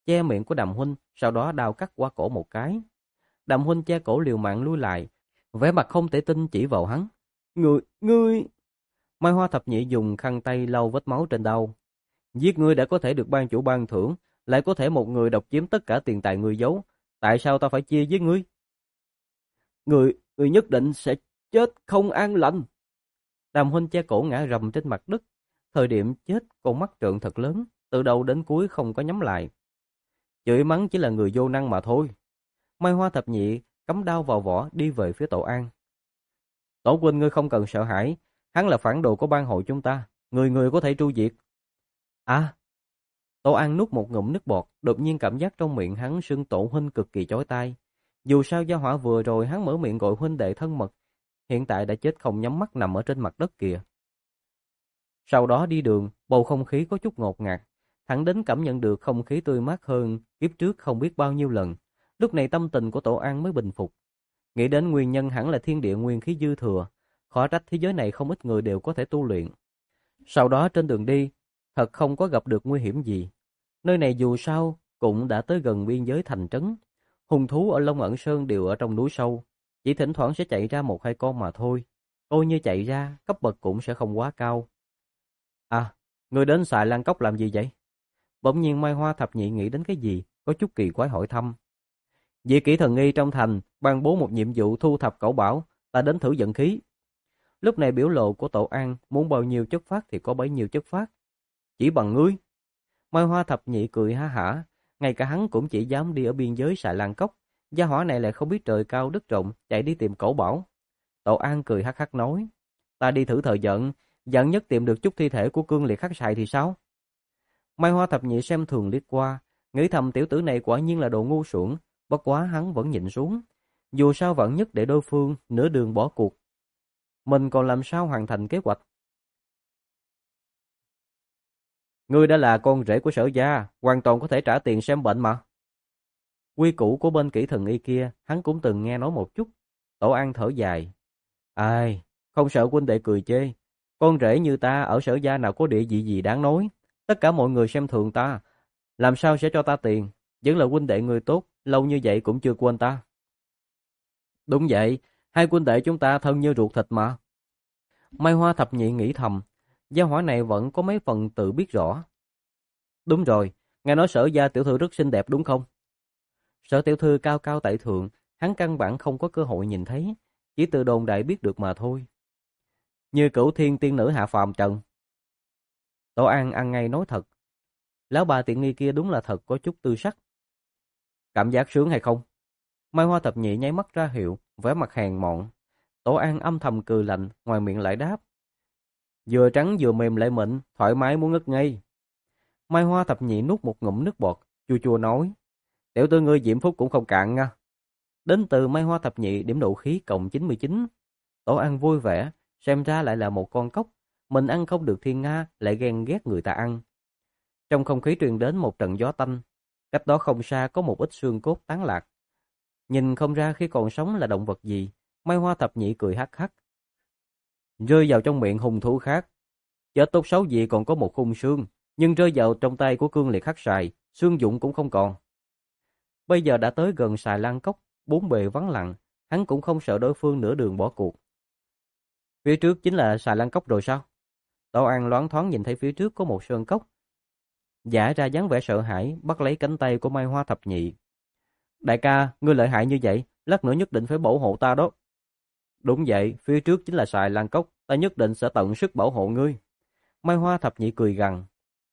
che miệng của Đàm huynh, sau đó đao cắt qua cổ một cái. Đàm huynh che cổ liều mạng lui lại, vẻ mặt không thể tin chỉ vào hắn. Ngươi, ngươi... Mai Hoa thập nhị dùng khăn tay lau vết máu trên đầu. Giết ngươi đã có thể được ban chủ ban thưởng, lại có thể một người độc chiếm tất cả tiền tài ngươi giấu. Tại sao ta phải chia với ngươi? Ngươi, ngươi nhất định sẽ chết không an lành. Đàm huynh che cổ ngã rầm trên mặt đất. Thời điểm chết, con mắt trợn thật lớn, từ đầu đến cuối không có nhắm lại. Chửi mắng chỉ là người vô năng mà thôi. Mai Hoa thập nhị cắm đao vào vỏ đi về phía Tổ An. Tổ huynh ngươi không cần sợ hãi, hắn là phản đồ của bang hội chúng ta, người người có thể tru diệt. À, Tổ An nuốt một ngụm nước bọt, đột nhiên cảm giác trong miệng hắn xưng Tổ huynh cực kỳ chói tai. Dù sao Gia Hỏa vừa rồi hắn mở miệng gọi huynh đệ thân mật, hiện tại đã chết không nhắm mắt nằm ở trên mặt đất kìa. Sau đó đi đường, bầu không khí có chút ngột ngạt, thẳng đến cảm nhận được không khí tươi mát hơn kiếp trước không biết bao nhiêu lần. Lúc này tâm tình của Tổ An mới bình phục. Nghĩ đến nguyên nhân hẳn là thiên địa nguyên khí dư thừa, khó trách thế giới này không ít người đều có thể tu luyện. Sau đó trên đường đi, thật không có gặp được nguy hiểm gì. Nơi này dù sao cũng đã tới gần biên giới thành trấn. Hung thú ở Long Ẩn Sơn đều ở trong núi sâu, chỉ thỉnh thoảng sẽ chạy ra một hai con mà thôi. Coi như chạy ra, cấp bậc cũng sẽ không quá cao. À, người đến xài Lan Cốc làm gì vậy? Bỗng nhiên Mai Hoa thập nhị nghĩ đến cái gì, có chút kỳ quái hỏi thăm. Vị kỹ thần nghi trong thành ban bố một nhiệm vụ thu thập cẩu bảo, ta đến thử vận khí. Lúc này biểu lộ của Tổ An muốn bao nhiêu chất phát thì có bấy nhiêu chất phát. Chỉ bằng ngươi. Mai Hoa thập nhị cười ha hả, ngay cả hắn cũng chỉ dám đi ở biên giới xài Lan Cốc. Gia hỏa này lại không biết trời cao đất rộng, chạy đi tìm cẩu bảo. Tổ An cười hắc hắc nói, ta đi thử thời giận, giận nhất tìm được chút thi thể của cương liệt khắc sài thì sao? Mai Hoa thập nhị xem thường liếc qua, nghĩ thầm tiểu tử này quả nhiên là đồ ngu xuẩn, bất quá hắn vẫn nhịn xuống. Dù sao vẫn nhất để đối phương nửa đường bỏ cuộc. Mình còn làm sao hoàn thành kế hoạch? Ngươi đã là con rể của Sở gia, hoàn toàn có thể trả tiền xem bệnh mà. Quy củ của bên kỹ thần y kia, hắn cũng từng nghe nói một chút. Tổ An thở dài. Ai, không sợ huynh đệ cười chê. Con rể như ta ở Sở gia nào có địa vị gì đáng nói. Tất cả mọi người xem thường ta. Làm sao sẽ cho ta tiền? Vẫn là huynh đệ người tốt, lâu như vậy cũng chưa quên ta. Đúng vậy, hai huynh đệ chúng ta thân như ruột thịt mà. Mai Hoa thập nhị nghĩ thầm, gia hỏa này vẫn có mấy phần tự biết rõ. Đúng rồi, nghe nói Sở gia tiểu thư rất xinh đẹp đúng không? Sở tiểu thư cao cao tại thượng, hắn căn bản không có cơ hội nhìn thấy, chỉ từ đồn đại biết được mà thôi. Như Cửu Thiên tiên nữ hạ phàm trần. Tổ An ăn ngay nói thật. Lão bà tiện nghi kia đúng là thật có chút tư sắc. Cảm giác sướng hay không? Mai Hoa thập nhị nháy mắt ra hiệu, vẻ mặt hèn mọn. Tổ An âm thầm cười lạnh, ngoài miệng lại đáp. Vừa trắng vừa mềm lại mịn, thoải mái muốn ngất ngây. Mai Hoa thập nhị nuốt một ngụm nước bọt, chua chua nói. Tiểu tử ngươi diễm phúc cũng không cạn nha. Đến từ Mai Hoa thập nhị điểm độ khí cộng chín mươi chín. Tổ An vui vẻ, xem ra lại là một con cóc. Mình ăn không được thiên nga, lại ghen ghét người ta ăn. Trong không khí truyền đến một trận gió tanh. Cách đó không xa có một ít xương cốt tán lạc. Nhìn không ra khi còn sống là động vật gì. Mai Hoa thập nhị cười hắc hắc. Rơi vào trong miệng hung thú khác. Chết tốt xấu gì còn có một khung xương. Nhưng rơi vào trong tay của cương liệt khắc sài, xương dụng cũng không còn. Bây giờ đã tới gần xài Lan Cốc, bốn bề vắng lặng, hắn cũng không sợ đối phương nửa đường bỏ cuộc. Phía trước chính là xài Lan Cốc rồi sao? Tổ An loáng thoáng nhìn thấy phía trước có một sơn cốc. Giả ra dáng vẻ sợ hãi, bắt lấy cánh tay của Mai Hoa thập nhị. Đại ca, ngươi lợi hại như vậy, lát nữa nhất định phải bảo hộ ta đó. Đúng vậy, phía trước chính là xài Lan Cốc, ta nhất định sẽ tận sức bảo hộ ngươi. Mai Hoa thập nhị cười gằn.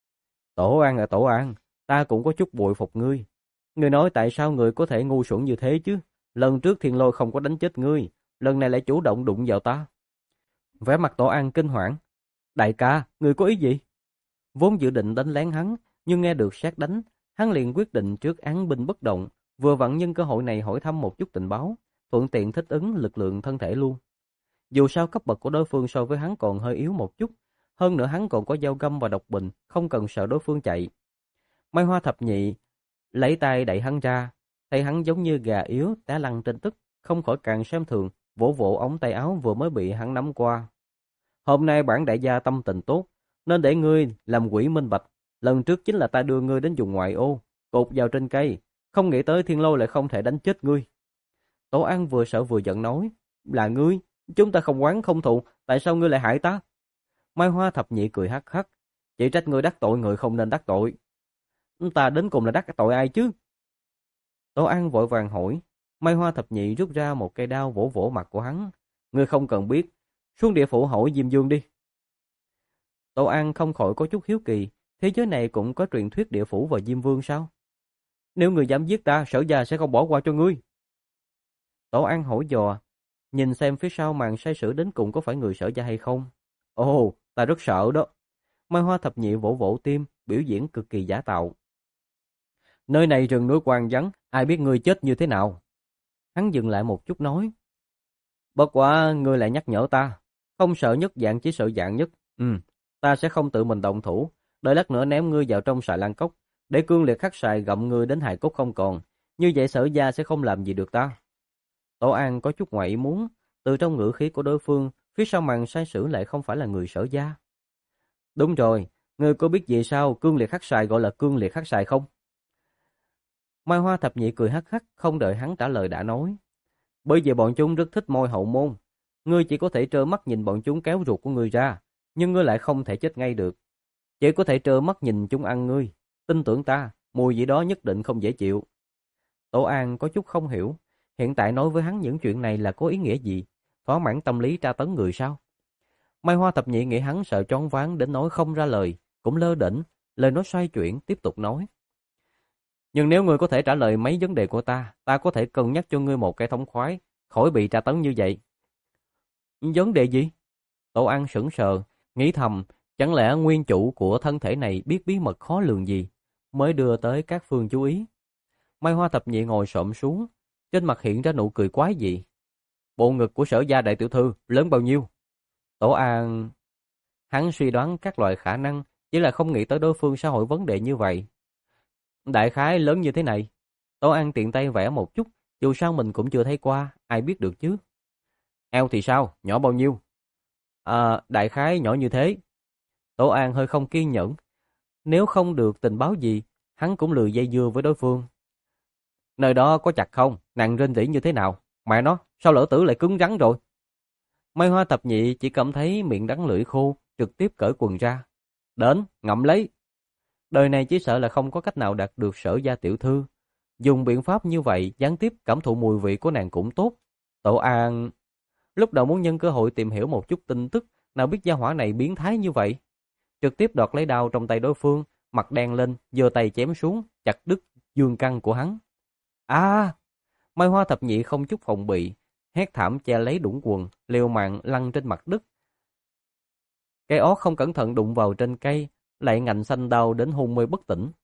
Tổ An à Tổ An, ta cũng có chút bội phục ngươi. Ngươi nói tại sao ngươi có thể ngu xuẩn như thế chứ? Lần trước Thiên Lôi không có đánh chết ngươi, lần này lại chủ động đụng vào ta. Vẻ mặt Tổ An kinh hoảng. Đại ca, ngươi có ý gì? Vốn dự định đánh lén hắn, nhưng nghe được sát đánh, hắn liền quyết định trước án binh bất động, vừa vặn nhân cơ hội này hỏi thăm một chút tình báo, thuận tiện thích ứng lực lượng thân thể luôn. Dù sao cấp bậc của đối phương so với hắn còn hơi yếu một chút, hơn nữa hắn còn có dao găm và độc bình, không cần sợ đối phương chạy. Mai Hoa thập nhị lấy tay đẩy hắn ra, thấy hắn giống như gà yếu té lăn trên tức, không khỏi càng xem thường, vỗ vỗ ống tay áo vừa mới bị hắn nắm qua. Hôm nay bản đại gia tâm tình tốt, nên để ngươi làm quỷ minh bạch, lần trước chính là ta đưa ngươi đến vùng ngoại ô, cột vào trên cây, không nghĩ tới Thiên Lôi lại không thể đánh chết ngươi. Tổ An vừa sợ vừa giận nói, là ngươi, chúng ta không oán không thù, tại sao ngươi lại hại ta? Mai Hoa thập nhị cười hắc hắc, chỉ trách ngươi đắc tội người không nên đắc tội. Ta đến cùng là đắc tội ai chứ? Tổ An vội vàng hỏi. Mai Hoa thập nhị rút ra một cây đao vỗ vỗ mặt của hắn. Ngươi không cần biết, xuống địa phủ hỏi Diêm Dương đi. Tổ An không khỏi có chút hiếu kỳ, thế giới này cũng có truyền thuyết địa phủ và Diêm Vương sao? Nếu ngươi dám giết ta, Sở gia sẽ không bỏ qua cho ngươi. Tổ An hỏi dò, nhìn xem phía sau màn sai sử đến cùng có phải người Sở gia hay không. Ồ, ta rất sợ đó. Mai Hoa thập nhị vỗ vỗ tim, biểu diễn cực kỳ giả tạo. Nơi này rừng núi quang vắng, ai biết ngươi chết như thế nào? Hắn dừng lại một chút nói. Bất quá ngươi lại nhắc nhở ta, không sợ nhất dạng chỉ sợ dạng nhất. Ừ, ta sẽ không tự mình động thủ, đợi lát nữa ném ngươi vào trong xài lan cốc, để cương liệt khắc xài gặm ngươi đến hài cốt không còn. Như vậy Sở gia sẽ không làm gì được ta. Tổ An có chút ngoại ý muốn, từ trong ngữ khí của đối phương, phía sau màn sai sử lại không phải là người Sở gia. Đúng rồi, ngươi có biết vì sao cương liệt khắc xài gọi là cương liệt khắc xài không? Mai Hoa thập nhị cười hắc hắc, không đợi hắn trả lời đã nói. Bởi vì bọn chúng rất thích môi hậu môn. Ngươi chỉ có thể trơ mắt nhìn bọn chúng kéo ruột của ngươi ra, nhưng ngươi lại không thể chết ngay được. Chỉ có thể trơ mắt nhìn chúng ăn ngươi. Tin tưởng ta, mùi vị đó nhất định không dễ chịu. Tổ An có chút không hiểu, hiện tại nói với hắn những chuyện này là có ý nghĩa gì? Thỏa mãn tâm lý tra tấn người sao? Mai Hoa thập nhị nghĩ hắn sợ choáng váng đến nói không ra lời, cũng lơ đễnh, lời nói xoay chuyển tiếp tục nói. Nhưng nếu ngươi có thể trả lời mấy vấn đề của ta, ta có thể cân nhắc cho ngươi một cái thống khoái, khỏi bị tra tấn như vậy. Vấn đề gì? Tổ An sững sờ, nghĩ thầm, chẳng lẽ nguyên chủ của thân thể này biết bí mật khó lường gì, mới đưa tới các phương chú ý. Mai Hoa thập nhị ngồi xổm xuống, trên mặt hiện ra nụ cười quái dị. Bộ ngực của Sở gia đại tiểu thư lớn bao nhiêu? Tổ An... Hắn suy đoán các loại khả năng, chỉ là không nghĩ tới đối phương sẽ hỏi vấn đề như vậy. Đại khái lớn như thế này. Tổ An tiện tay vẽ một chút, dù sao mình cũng chưa thấy qua, ai biết được chứ. Eo thì sao, nhỏ bao nhiêu? À, đại khái nhỏ như thế. Tổ An hơi không kiên nhẫn. Nếu không được tình báo gì, hắn cũng lười dây dưa với đối phương. Nơi đó có chặt không? Nàng rên rỉ như thế nào? Mẹ nó, sao lỗ tử lại cứng rắn rồi? Mai Hoa thập nhị chỉ cảm thấy miệng đắng lưỡi khô, trực tiếp cởi quần ra. Đến, ngậm lấy. Đời này chỉ sợ là không có cách nào đạt được Sở gia tiểu thư. Dùng biện pháp như vậy, gián tiếp cảm thụ mùi vị của nàng cũng tốt. Tổ An lúc đầu muốn nhân cơ hội tìm hiểu một chút tin tức, nào biết gia hỏa này biến thái như vậy. Trực tiếp đoạt lấy đao trong tay đối phương, mặt đen lên, giơ tay chém xuống, chặt đứt dương căn của hắn. À! Mai Hoa thập nhị không chút phòng bị, hét thảm che lấy đũng quần, liều mạng lăn trên mặt đất. Cây ót không cẩn thận đụng vào trên cây, lại ngạnh xanh đau đến hôn mê bất tỉnh.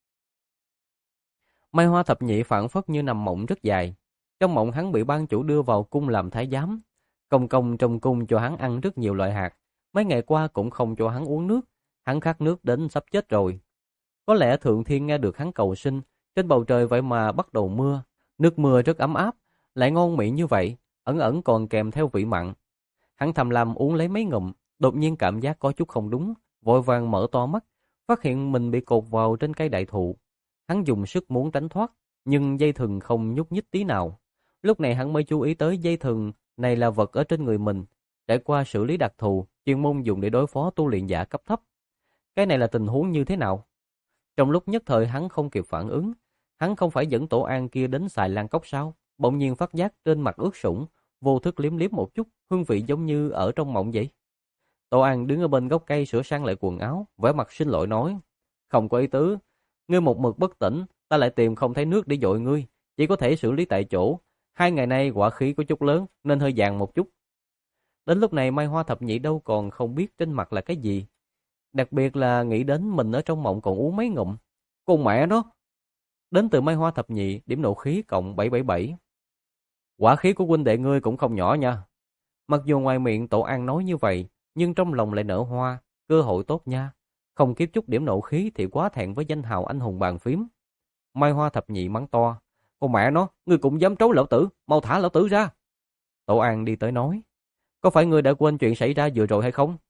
Mai Hoa thập nhị phảng phất như nằm mộng rất dài. Trong mộng hắn bị ban chủ đưa vào cung làm thái giám. Công công trong cung cho hắn ăn rất nhiều loại hạt. Mấy ngày qua cũng không cho hắn uống nước. Hắn khát nước đến sắp chết rồi. Có lẽ thượng thiên nghe được hắn cầu xin. Trên bầu trời vậy mà bắt đầu mưa. Nước mưa rất ấm áp, lại ngon miệng như vậy, ẩn ẩn còn kèm theo vị mặn. Hắn thầm làm uống lấy mấy ngụm, đột nhiên cảm giác có chút không đúng, vội vàng mở to mắt, phát hiện mình bị cột vào trên cây đại thụ. Hắn dùng sức muốn tránh thoát, nhưng dây thừng không nhúc nhích tí nào. Lúc này hắn mới chú ý tới dây thừng này là vật ở trên người mình, trải qua xử lý đặc thù, chuyên môn dùng để đối phó tu luyện giả cấp thấp. Cái này là tình huống như thế nào? Trong lúc nhất thời hắn không kịp phản ứng, hắn không phải dẫn Tổ An kia đến xài lan cốc sao? Bỗng nhiên phát giác trên mặt ướt sũng, vô thức liếm liếm một chút, hương vị giống như ở trong mộng vậy. Tổ An đứng ở bên gốc cây sửa sang lại quần áo, vẻ mặt xin lỗi nói: "Không có ý tứ, ngươi một mực bất tỉnh, ta lại tìm không thấy nước để dội ngươi, chỉ có thể xử lý tại chỗ. Hai ngày nay hỏa khí có chút lớn nên hơi vàng một chút." Đến lúc này Mai Hoa thập nhị đâu còn không biết trên mặt là cái gì, đặc biệt là nghĩ đến mình ở trong mộng còn uống mấy ngụm. Con mẹ nó! Đến từ Mai Hoa thập nhị, điểm nộ khí cộng bảy bảy bảy. Hỏa khí của huynh đệ ngươi cũng không nhỏ nha. Mặc dù ngoài miệng Tổ An nói như vậy, nhưng trong lòng lại nở hoa, cơ hội tốt nha. Không kiếp chút điểm nộ khí thì quá thẹn với danh hào anh hùng bàn phím. Mai Hoa thập nhị mắng to: "Con mẹ nó, ngươi cũng dám trấu lão tử, mau thả lão tử ra." Tổ An đi tới nói: "Có phải ngươi đã quên chuyện xảy ra vừa rồi hay không?"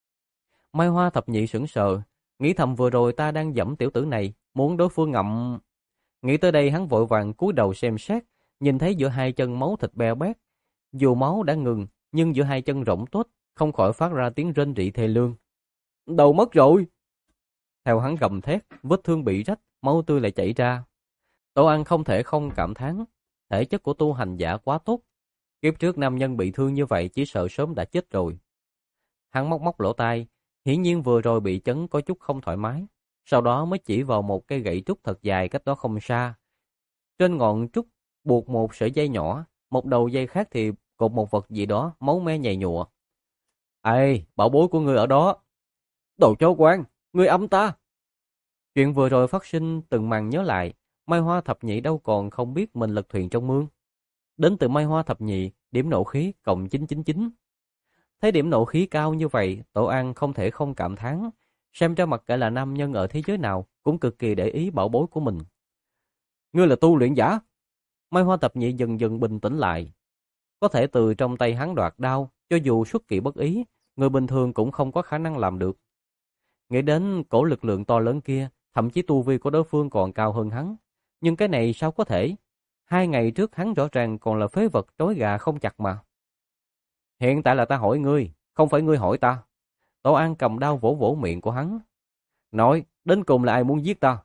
Mai Hoa thập nhị sững sờ, nghĩ thầm vừa rồi ta đang giẫm tiểu tử này, muốn đối phương ngậm. Nghĩ tới đây hắn vội vàng cúi đầu xem xét, nhìn thấy giữa hai chân máu thịt beo bét. Dù máu đã ngừng, nhưng giữa hai chân rỗng tuếch, không khỏi phát ra tiếng rên rỉ thê lương. Đầu mất rồi! Theo hắn gầm thét, vết thương bị rách, máu tươi lại chảy ra. Tổ An không thể không cảm thán, thể chất của tu hành giả quá tốt. Kiếp trước nam nhân bị thương như vậy chỉ sợ sớm đã chết rồi. Hắn móc móc lỗ tai, hiển nhiên vừa rồi bị chấn có chút không thoải mái. Sau đó mới chỉ vào một cây gậy trúc thật dài cách đó không xa. Trên ngọn trúc buộc một sợi dây nhỏ, một đầu dây khác thì cột một vật gì đó máu me nhầy nhụa. Ê, bảo bối của ngươi ở đó! Đồ chó quan, ngươi ấm ta! Chuyện vừa rồi phát sinh từng màn nhớ lại, Mai Hoa thập nhị đâu còn không biết mình lật thuyền trong mương. Đến từ Mai Hoa thập nhị, điểm nộ khí cộng chín chín chín. Thấy điểm nộ khí cao như vậy, Tổ An không thể không cảm thán, xem ra mặc kệ là nam nhân ở thế giới nào cũng cực kỳ để ý bảo bối của mình. Ngươi là tu luyện giả? Mai Hoa thập nhị dần dần bình tĩnh lại. Có thể từ trong tay hắn đoạt đao, cho dù xuất kỳ bất ý, người bình thường cũng không có khả năng làm được. Nghĩ đến cổ lực lượng to lớn kia, thậm chí tu vi của đối phương còn cao hơn hắn. Nhưng cái này sao có thể? Hai ngày trước hắn rõ ràng còn là phế vật trói gà không chặt mà. Hiện tại là ta hỏi ngươi, không phải ngươi hỏi ta. Tổ An cầm đao vỗ vỗ miệng của hắn. Nói, đến cùng là ai muốn giết ta?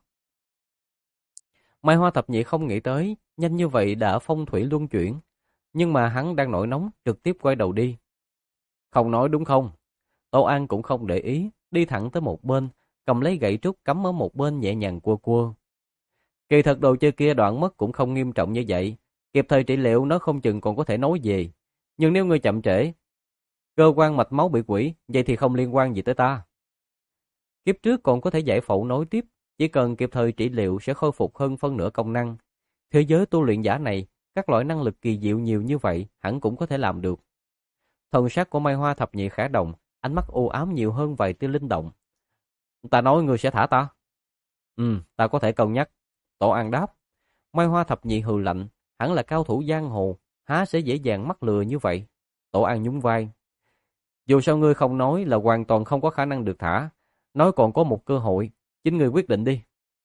Mai Hoa thập nhị không nghĩ tới, nhanh như vậy đã phong thủy luân chuyển. Nhưng mà hắn đang nổi nóng, trực tiếp quay đầu đi. Không nói đúng không? Tổ An cũng không để ý, đi thẳng tới một bên, cầm lấy gậy trúc cắm ở một bên nhẹ nhàng cua cua. Kỳ thật đồ chơi kia đoạn mất cũng không nghiêm trọng như vậy, kịp thời trị liệu nó không chừng còn có thể nói về. Nhưng nếu ngươi chậm trễ, cơ quan mạch máu bị quỷ, vậy thì không liên quan gì tới ta. Kiếp trước còn có thể giải phẫu nối tiếp, chỉ cần kịp thời trị liệu sẽ khôi phục hơn phân nửa công năng. Thế giới tu luyện giả này, các loại năng lực kỳ diệu nhiều như vậy, hẳn cũng có thể làm được. Thần sắc của Mai Hoa thập nhị khẽ động, ánh mắt u ám nhiều hơn vài tia linh động. Ta nói ngươi sẽ thả ta? Ừ, ta có thể cân nhắc. Tổ An đáp. Mai Hoa thập nhị hừ lạnh, hẳn là cao thủ giang hồ, há sẽ dễ dàng mắc lừa như vậy. Tổ An nhún vai. Dù sao ngươi không nói là hoàn toàn không có khả năng được thả, nói còn có một cơ hội, chính ngươi quyết định đi.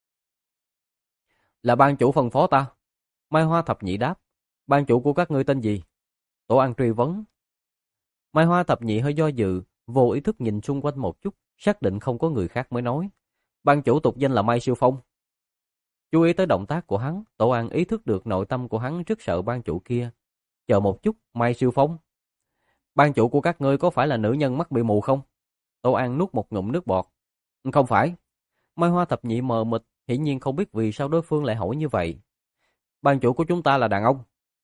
Là ban chủ phân phó ta. Mai Hoa thập nhị đáp. Ban chủ của các ngươi tên gì? Tổ An truy vấn. Mai Hoa thập nhị hơi do dự, vô ý thức nhìn xung quanh một chút, xác định không có người khác mới nói. Ban chủ tục danh là Mai Siêu Phong. Chú ý tới động tác của hắn, Tổ An ý thức được nội tâm của hắn rất sợ ban chủ kia. Chờ một chút, Mai Siêu Phong. Ban chủ của các ngươi có phải là nữ nhân mắt bị mù không? Tổ An nuốt một ngụm nước bọt. Không phải. Mai Hoa thập nhị mờ mịt, hiển nhiên không biết vì sao đối phương lại hỏi như vậy. Ban chủ của chúng ta là đàn ông.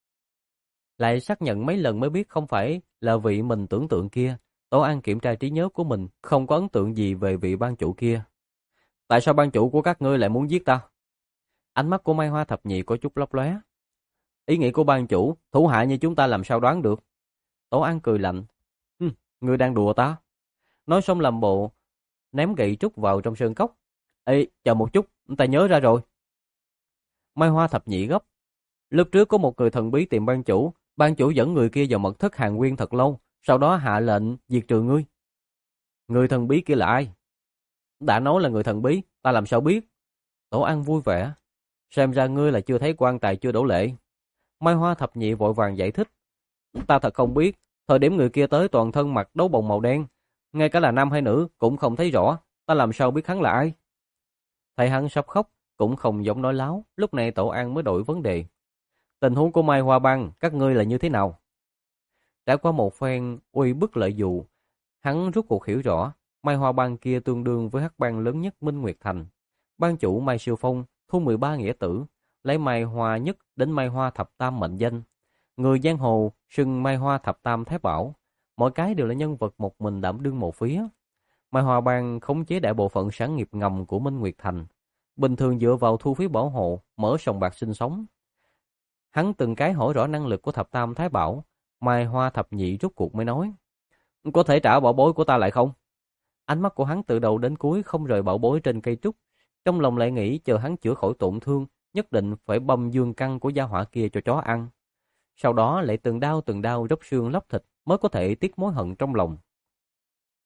Lại xác nhận mấy lần mới biết không phải là vị mình tưởng tượng kia. Tổ An kiểm tra trí nhớ của mình, không có ấn tượng gì về vị ban chủ kia. Tại sao ban chủ của các ngươi lại muốn giết ta? Ánh mắt của Mai Hoa thập nhị có chút lấp lóe. Ý nghĩ của ban chủ, thủ hạ như chúng ta làm sao đoán được? Tổ An cười lạnh. Hừm, ngươi đang đùa ta. Nói xong làm bộ, ném gậy trúc vào trong sơn cốc. Ê, chờ một chút, ta nhớ ra rồi. Mai Hoa thập nhị gấp. Lúc trước có một người thần bí tìm ban chủ, ban chủ dẫn người kia vào mật thất Hàn Nguyên thật lâu, sau đó hạ lệnh diệt trừ ngươi. Người thần bí kia là ai? Đã nói là người thần bí, ta làm sao biết? Tổ An vui vẻ. Xem ra ngươi là chưa thấy quan tài chưa đổ lệ. Mai Hoa thập nhị vội vàng giải thích. Ta thật không biết, thời điểm người kia tới toàn thân mặc đấu bồng màu đen, ngay cả là nam hay nữ cũng không thấy rõ, ta làm sao biết hắn là ai? Thấy hắn sắp khóc, cũng không giống nói láo, lúc này Tổ An mới đổi vấn đề. Tình huống của Mai Hoa Bang, các ngươi là như thế nào? Trải qua một phen uy bức lợi dụ, hắn rút cuộc hiểu rõ, Mai Hoa Bang kia tương đương với hắc bang lớn nhất Minh Nguyệt Thành. Ban chủ Mai Siêu Phong thu mười ba nghĩa tử, lấy Mai Hoa nhất đến Mai Hoa thập tam mệnh danh. Người giang hồ xưng Mai Hoa thập tam Thái Bảo, mỗi cái đều là nhân vật một mình đảm đương một phía. Mai Hoa Bang khống chế đại bộ phận sản nghiệp ngầm của Minh Nguyệt Thành, bình thường dựa vào thu phí bảo hộ, mở sòng bạc sinh sống. Hắn từng cái hỏi rõ năng lực của thập tam Thái Bảo, Mai Hoa thập nhị rút cuộc mới nói. Có thể trả bảo bối của ta lại không? Ánh mắt của hắn từ đầu đến cuối không rời bảo bối trên cây trúc, trong lòng lại nghĩ chờ hắn chữa khỏi tổn thương, nhất định phải băm dương căn của gia hỏa kia cho chó ăn. Sau đó lại từng đao từng đao róc xương lóc thịt mới có thể tiết mối hận trong lòng.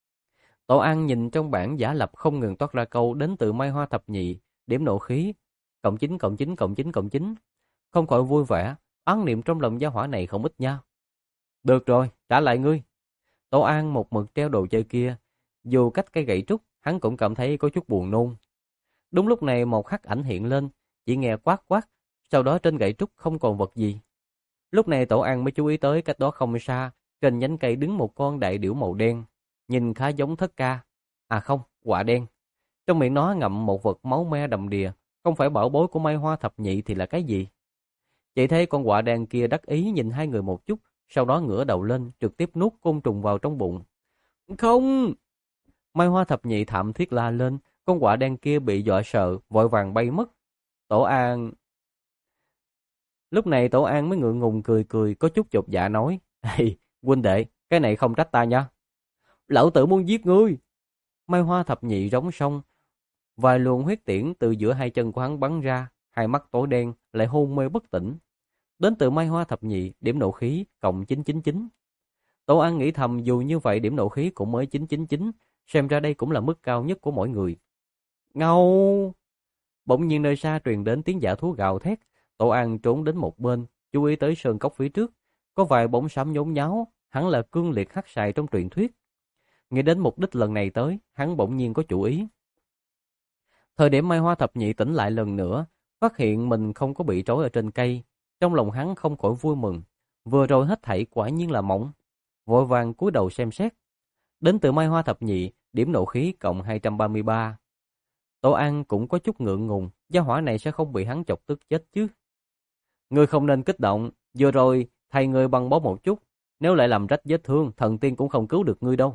Tổ An nhìn trong bản giả lập không ngừng toát ra câu đến từ Mai Hoa thập nhị, điểm nộ khí cộng chín cộng chín cộng chín cộng chín. Không khỏi vui vẻ, oán niệm trong lòng gia hỏa này không ít nha. Được rồi, trả lại ngươi. Tổ An một mực treo đồ chơi kia, dù cách cây gậy trúc, hắn cũng cảm thấy có chút buồn nôn. Đúng lúc này một hắc ảnh hiện lên, chỉ nghe quát quát, sau đó trên gậy trúc không còn vật gì. Lúc này Tổ An mới chú ý tới cách đó không xa, trên nhánh cây đứng một con đại điểu màu đen, nhìn khá giống thất ca. À không, quạ đen. Trong miệng nó ngậm một vật máu me đầm đìa, không phải bảo bối của Mai Hoa thập nhị thì là cái gì? Chỉ thấy con quạ đen kia đắc ý nhìn hai người một chút, sau đó ngửa đầu lên, trực tiếp nuốt côn trùng vào trong bụng. Không! Mai Hoa thập nhị thảm thiết la lên, con quạ đen kia bị dọa sợ, vội vàng bay mất. Tổ An... Lúc này Tổ An mới ngượng ngùng cười cười, có chút chột dạ nói. Ê, huynh đệ, cái này không trách ta nha. Lão tử muốn giết ngươi. Mai Hoa thập nhị rống xong, vài luồng huyết tiễn từ giữa hai chân của hắn bắn ra, hai mắt tối đen, lại hôn mê bất tỉnh. Đến từ Mai Hoa thập nhị, điểm nộ khí cộng chín chín chín. Tổ An nghĩ thầm dù như vậy điểm nộ khí cũng mới chín chín chín, xem ra đây cũng là mức cao nhất của mỗi người. Ngâu! Bỗng nhiên nơi xa truyền đến tiếng dã thú gào thét. Tổ An trốn đến một bên, chú ý tới sơn cốc phía trước, có vài bóng xám nhốn nháo, hắn là cương liệt hắc xài trong truyền thuyết. Nghĩ đến mục đích lần này tới, hắn bỗng nhiên có chủ ý. Thời điểm Mai Hoa thập nhị tỉnh lại lần nữa, phát hiện mình không có bị trói ở trên cây, trong lòng hắn không khỏi vui mừng. Vừa rồi hết thảy quả nhiên là mộng. Vội vàng cúi đầu xem xét. Đến từ Mai Hoa thập nhị, điểm nộ khí cộng hai trăm ba mươi ba. Tổ An cũng có chút ngượng ngùng, gia hỏa này sẽ không bị hắn chọc tức chết chứ. Ngươi không nên kích động, vừa rồi thầy ngươi băng bó một chút, nếu lại làm rách vết thương, thần tiên cũng không cứu được ngươi đâu.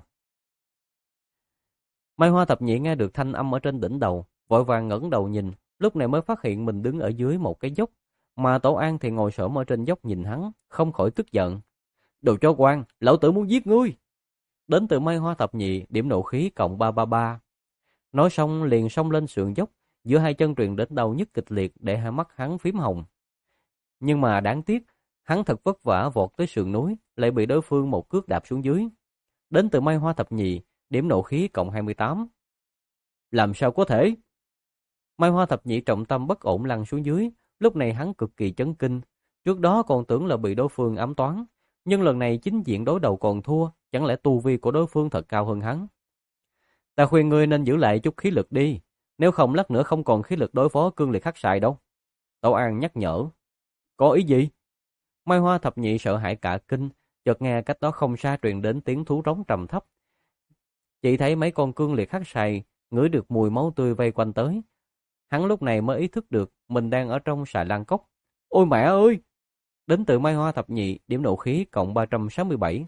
Mai Hoa thập nhị nghe được thanh âm ở trên đỉnh đầu, vội vàng ngẩng đầu nhìn, lúc này mới phát hiện mình đứng ở dưới một cái dốc, mà Tổ An thì ngồi xổm ở trên dốc nhìn hắn, không khỏi tức giận. Đồ chó quan, lão tử muốn giết ngươi. Đến từ Mai Hoa thập nhị, điểm nộ khí cộng ba trăm ba mươi ba. Nói xong liền xông lên sườn dốc, giữa hai chân truyền đến đau nhức kịch liệt để hai mắt hắn phím hồng. Nhưng mà đáng tiếc, hắn thật vất vả vọt tới sườn núi, lại bị đối phương một cước đạp xuống dưới. Đến từ Mai Hoa thập nhị, điểm nộ khí cộng hai mươi tám. Làm sao có thể? Mai Hoa thập nhị trọng tâm bất ổn lăn xuống dưới, lúc này hắn cực kỳ chấn kinh. Trước đó còn tưởng là bị đối phương ám toán, nhưng lần này chính diện đối đầu còn thua, chẳng lẽ tu vi của đối phương thật cao hơn hắn? Ta khuyên ngươi nên giữ lại chút khí lực đi, nếu không lát nữa không còn khí lực đối phó cương liệt khắc xài đâu. Tổ An nhắc nhở. Có ý gì? Mai Hoa thập nhị sợ hãi cả kinh, chợt nghe cách đó không xa truyền đến tiếng thú rống trầm thấp. Chỉ thấy mấy con cương liệt khắc xài ngửi được mùi máu tươi vây quanh tới. Hắn lúc này mới ý thức được mình đang ở trong xà lan cốc. Ôi mẹ ơi! Đến từ Mai Hoa thập nhị, điểm nộ khí cộng ba trăm sáu mươi bảy.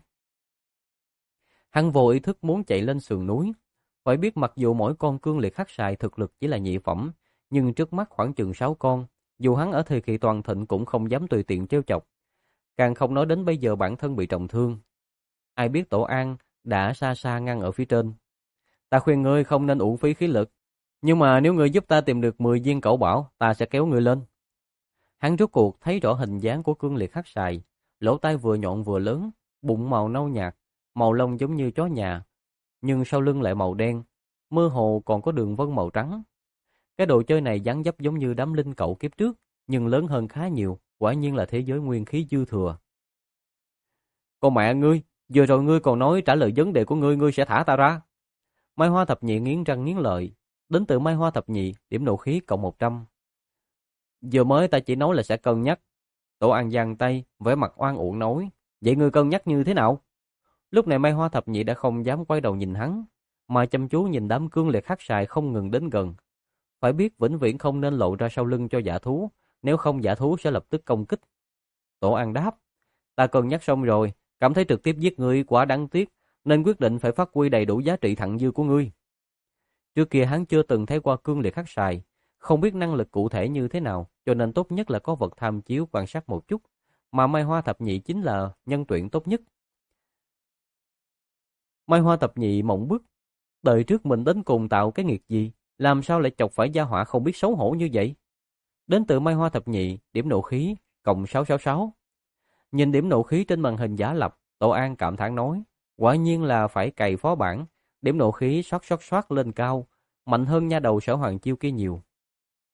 Hắn vô ý thức muốn chạy lên sườn núi. Phải biết mặc dù mỗi con cương liệt khắc xài thực lực chỉ là nhị phẩm, nhưng trước mắt khoảng chừng sáu con, dù hắn ở thời kỳ toàn thịnh cũng không dám tùy tiện trêu chọc. Càng không nói đến bây giờ bản thân bị trọng thương. Ai biết Tổ An đã xa xa ngăn ở phía trên. Ta khuyên ngươi không nên uổng phí khí lực, nhưng mà nếu ngươi giúp ta tìm được mười viên cẩu bảo, ta sẽ kéo ngươi lên. Hắn rốt cuộc thấy rõ hình dáng của cương liệt khắc xài, lỗ tai vừa nhọn vừa lớn, bụng màu nâu nhạt, màu lông giống như chó nhà, nhưng sau lưng lại màu đen, mơ hồ còn có đường vân màu trắng. Cái đồ chơi này dáng dấp giống như đám linh cẩu kiếp trước, nhưng lớn hơn khá nhiều, quả nhiên là thế giới nguyên khí dư thừa. Con mẹ ngươi, vừa rồi ngươi còn nói trả lời vấn đề của ngươi, ngươi sẽ thả ta ra. Mai Hoa thập nhị nghiến răng nghiến lợi. Đến từ Mai Hoa thập nhị, điểm nộ khí cộng một trăm. Vừa mới ta chỉ nói là sẽ cân nhắc. Tổ An giang tay, vẻ mặt oan uổng nói. Vậy ngươi cân nhắc như thế nào? Lúc này Mai Hoa thập nhị đã không dám quay đầu nhìn hắn, mà chăm chú nhìn đám cương liệt khắc xài không ngừng đến gần. Phải biết vĩnh viễn không nên lộ ra sau lưng cho dã thú, nếu không dã thú sẽ lập tức công kích. Tổ An đáp. Ta cân nhắc xong rồi, cảm thấy trực tiếp giết ngươi quá đáng tiếc, nên quyết định phải phát huy đầy đủ giá trị thặng dư của ngươi. Trước kia hắn chưa từng thấy qua cương liệt khắc xài, không biết năng lực cụ thể như thế nào, cho nên tốt nhất là có vật tham chiếu quan sát một chút, mà Mai Hoa thập nhị chính là nhân tuyển tốt nhất. Mai Hoa thập nhị mộng bức, đời trước mình đến cùng tạo cái nghiệt gì, làm sao lại chọc phải gia họa không biết xấu hổ như vậy? Đến từ Mai Hoa thập nhị, điểm nộ khí cộng sáu sáu sáu. Nhìn điểm nộ khí trên màn hình giả lập, Tổ An cảm thán nói, quả nhiên là phải cày phó bản, điểm nộ khí xoát xoát xoát lên cao, mạnh hơn nha đầu Sở Hoàng Chiêu kia nhiều.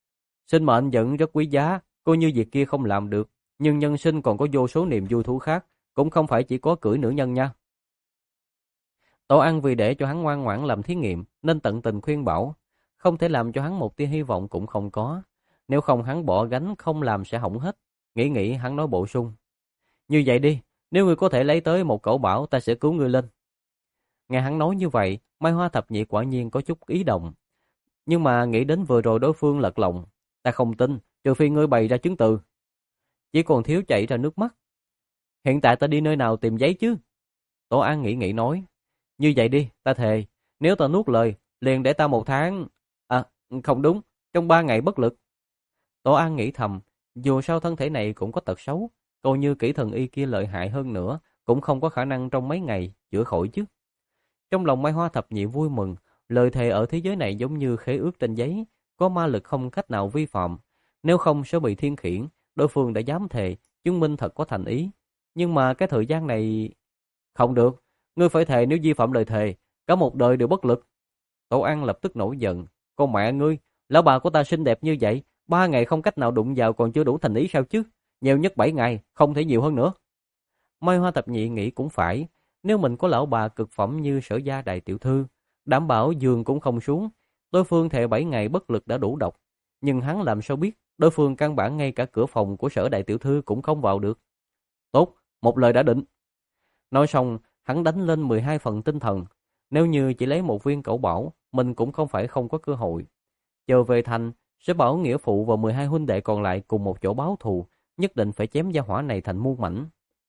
Sinh mệnh vẫn rất quý giá, coi như việc kia không làm được, nhưng nhân sinh còn có vô số niềm vui thú khác, cũng không phải chỉ có cưỡi nữ nhân nha. Tổ ăn vì để cho hắn ngoan ngoãn làm thí nghiệm, nên tận tình khuyên bảo, không thể làm cho hắn một tia hy vọng cũng không có. Nếu không hắn bỏ gánh không làm sẽ hỏng hết. Nghĩ nghĩ hắn nói bổ sung. Như vậy đi, nếu ngươi có thể lấy tới một cẩu bảo ta sẽ cứu ngươi lên. Nghe hắn nói như vậy, Mai Hoa thập nhị quả nhiên có chút ý động. Nhưng mà nghĩ đến vừa rồi đối phương lật lọng, ta không tin, trừ phi ngươi bày ra chứng từ. Chỉ còn thiếu chảy ra nước mắt. Hiện tại ta đi nơi nào tìm giấy chứ? Tổ An nghĩ nghĩ nói. Như vậy đi, ta thề, nếu ta nuốt lời, liền để ta một tháng... À, không đúng, trong ba ngày bất lực. Tổ An nghĩ thầm, dù sao thân thể này cũng có tật xấu, coi như kỹ thần y kia lợi hại hơn nữa, cũng không có khả năng trong mấy ngày chữa khỏi chứ. Trong lòng Mai Hoa thập nhị vui mừng, lời thề ở thế giới này giống như khế ước trên giấy, có ma lực không cách nào vi phạm. Nếu không sẽ bị thiên khiển, đối phương đã dám thề, chứng minh thật có thành ý. Nhưng mà cái thời gian này... Không được, ngươi phải thề nếu vi phạm lời thề, cả một đời đều bất lực. Tổ An lập tức nổi giận. Con mẹ ngươi, lão bà của ta xinh đẹp như vậy, ba ngày không cách nào đụng vào còn chưa đủ thành ý sao chứ? Nhiều nhất bảy ngày, không thể nhiều hơn nữa. Mai Hoa thập nhị nghĩ cũng phải, nếu mình có lão bà cực phẩm như Sở gia đại tiểu thư, đảm bảo giường cũng không xuống, đối phương thề bảy ngày bất lực đã đủ độc. Nhưng hắn làm sao biết, đối phương căn bản ngay cả cửa phòng của Sở đại tiểu thư cũng không vào được. Tốt, một lời đã định. Nói xong, hắn đánh lên mười hai phần tinh thần. Nếu như chỉ lấy một viên cẩu bảo, mình cũng không phải không có cơ hội. Chờ về thành, sẽ bảo nghĩa phụ và mười hai huynh đệ còn lại cùng một chỗ báo thù, nhất định phải chém gia hỏa này thành muôn mảnh.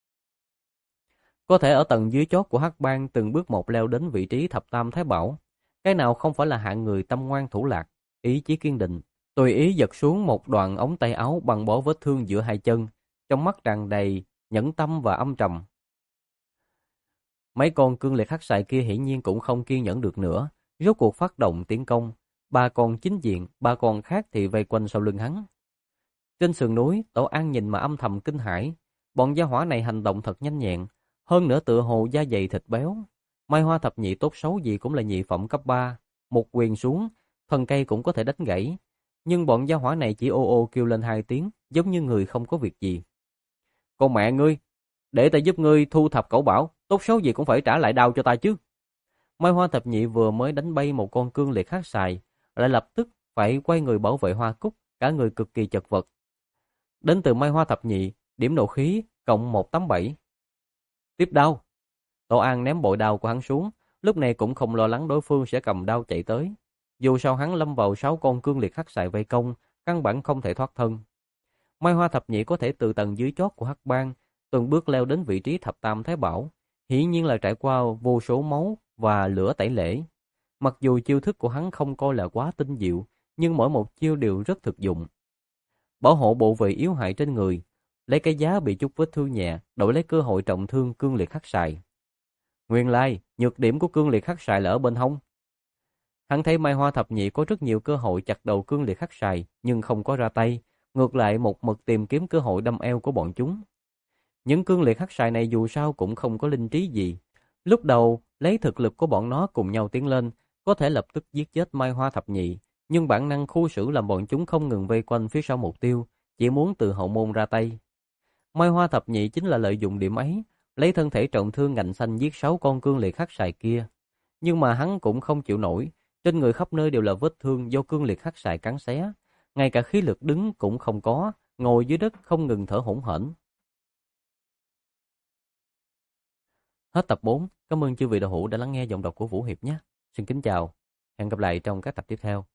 Có thể ở tầng dưới chót của Hắc Bang từng bước một leo đến vị trí thập tam thái bảo. Cái nào không phải là hạng người tâm ngoan thủ lạc, ý chí kiên định. Tùy ý giật xuống một đoạn ống tay áo bằng bó vết thương giữa hai chân, trong mắt tràn đầy nhẫn tâm và âm trầm. Mấy con cương liệt hắc xài kia hiển nhiên cũng không kiên nhẫn được nữa, rốt cuộc phát động tiến công. Ba con chính diện, ba con khác thì vây quanh sau lưng hắn. Trên sườn núi, Tổ An nhìn mà âm thầm kinh hãi. Bọn gia hỏa này hành động thật nhanh nhẹn, hơn nữa tựa hồ da dày thịt béo. Mai Hoa thập nhị tốt xấu gì cũng là nhị phẩm cấp ba, một quyền xuống, thân cây cũng có thể đánh gãy. Nhưng bọn gia hỏa này chỉ ô ô kêu lên hai tiếng, giống như người không có việc gì. Con mẹ ngươi, để ta giúp ngươi thu thập cẩu bảo, tốt xấu gì cũng phải trả lại đao cho ta chứ. Mai Hoa thập nhị vừa mới đánh bay một con cương liệt hắc xài, lại lập tức phải quay người bảo vệ Hoa Cúc, cả người cực kỳ chật vật. Đến từ Mai Hoa thập nhị, điểm nộ khí cộng một tám bảy. Tiếp đao. Tổ An ném bội đao của hắn xuống, lúc này cũng không lo lắng đối phương sẽ cầm đao chạy tới. Dù sao hắn lâm vào sáu con cương liệt hắc xài vây công, căn bản không thể thoát thân. Mai Hoa thập nhị có thể từ tầng dưới chót của Hắc Bang từng bước leo đến vị trí thập tam thái bảo, hiển nhiên là trải qua vô số máu và lửa tẩy lễ. Mặc dù chiêu thức của hắn không coi là quá tinh diệu, nhưng mỗi một chiêu đều rất thực dụng. Bảo hộ bộ vị yếu hại trên người, lấy cái giá bị chút vết thương nhẹ, đổi lấy cơ hội trọng thương cương liệt hắc xài. Nguyên lai, nhược điểm của cương liệt hắc xài là ở bên hông. Hắn thấy Mai Hoa thập nhị có rất nhiều cơ hội chặt đầu cương liệt hắc xài, nhưng không có ra tay, ngược lại một mực tìm kiếm cơ hội đâm eo của bọn chúng. Những cương liệt hắc xài này dù sao cũng không có linh trí gì. Lúc đầu, lấy thực lực của bọn nó cùng nhau tiến lên, có thể lập tức giết chết Mai Hoa thập nhị, nhưng bản năng khu xử làm bọn chúng không ngừng vây quanh phía sau mục tiêu, chỉ muốn từ hậu môn ra tay. Mai Hoa thập nhị chính là lợi dụng điểm ấy, lấy thân thể trọng thương ngạnh xanh giết sáu con cương liệt hắc xài kia. Nhưng mà hắn cũng không chịu nổi, trên người khắp nơi đều là vết thương do cương liệt hắc xài cắn xé, ngay cả khí lực đứng cũng không có, ngồi dưới đất không ngừng thở hổn hển. Hết tập bốn. Cảm ơn chư vị đạo hữu đã lắng nghe giọng đọc của Vũ Hiệp nhé. Xin kính chào. Hẹn gặp lại trong các tập tiếp theo.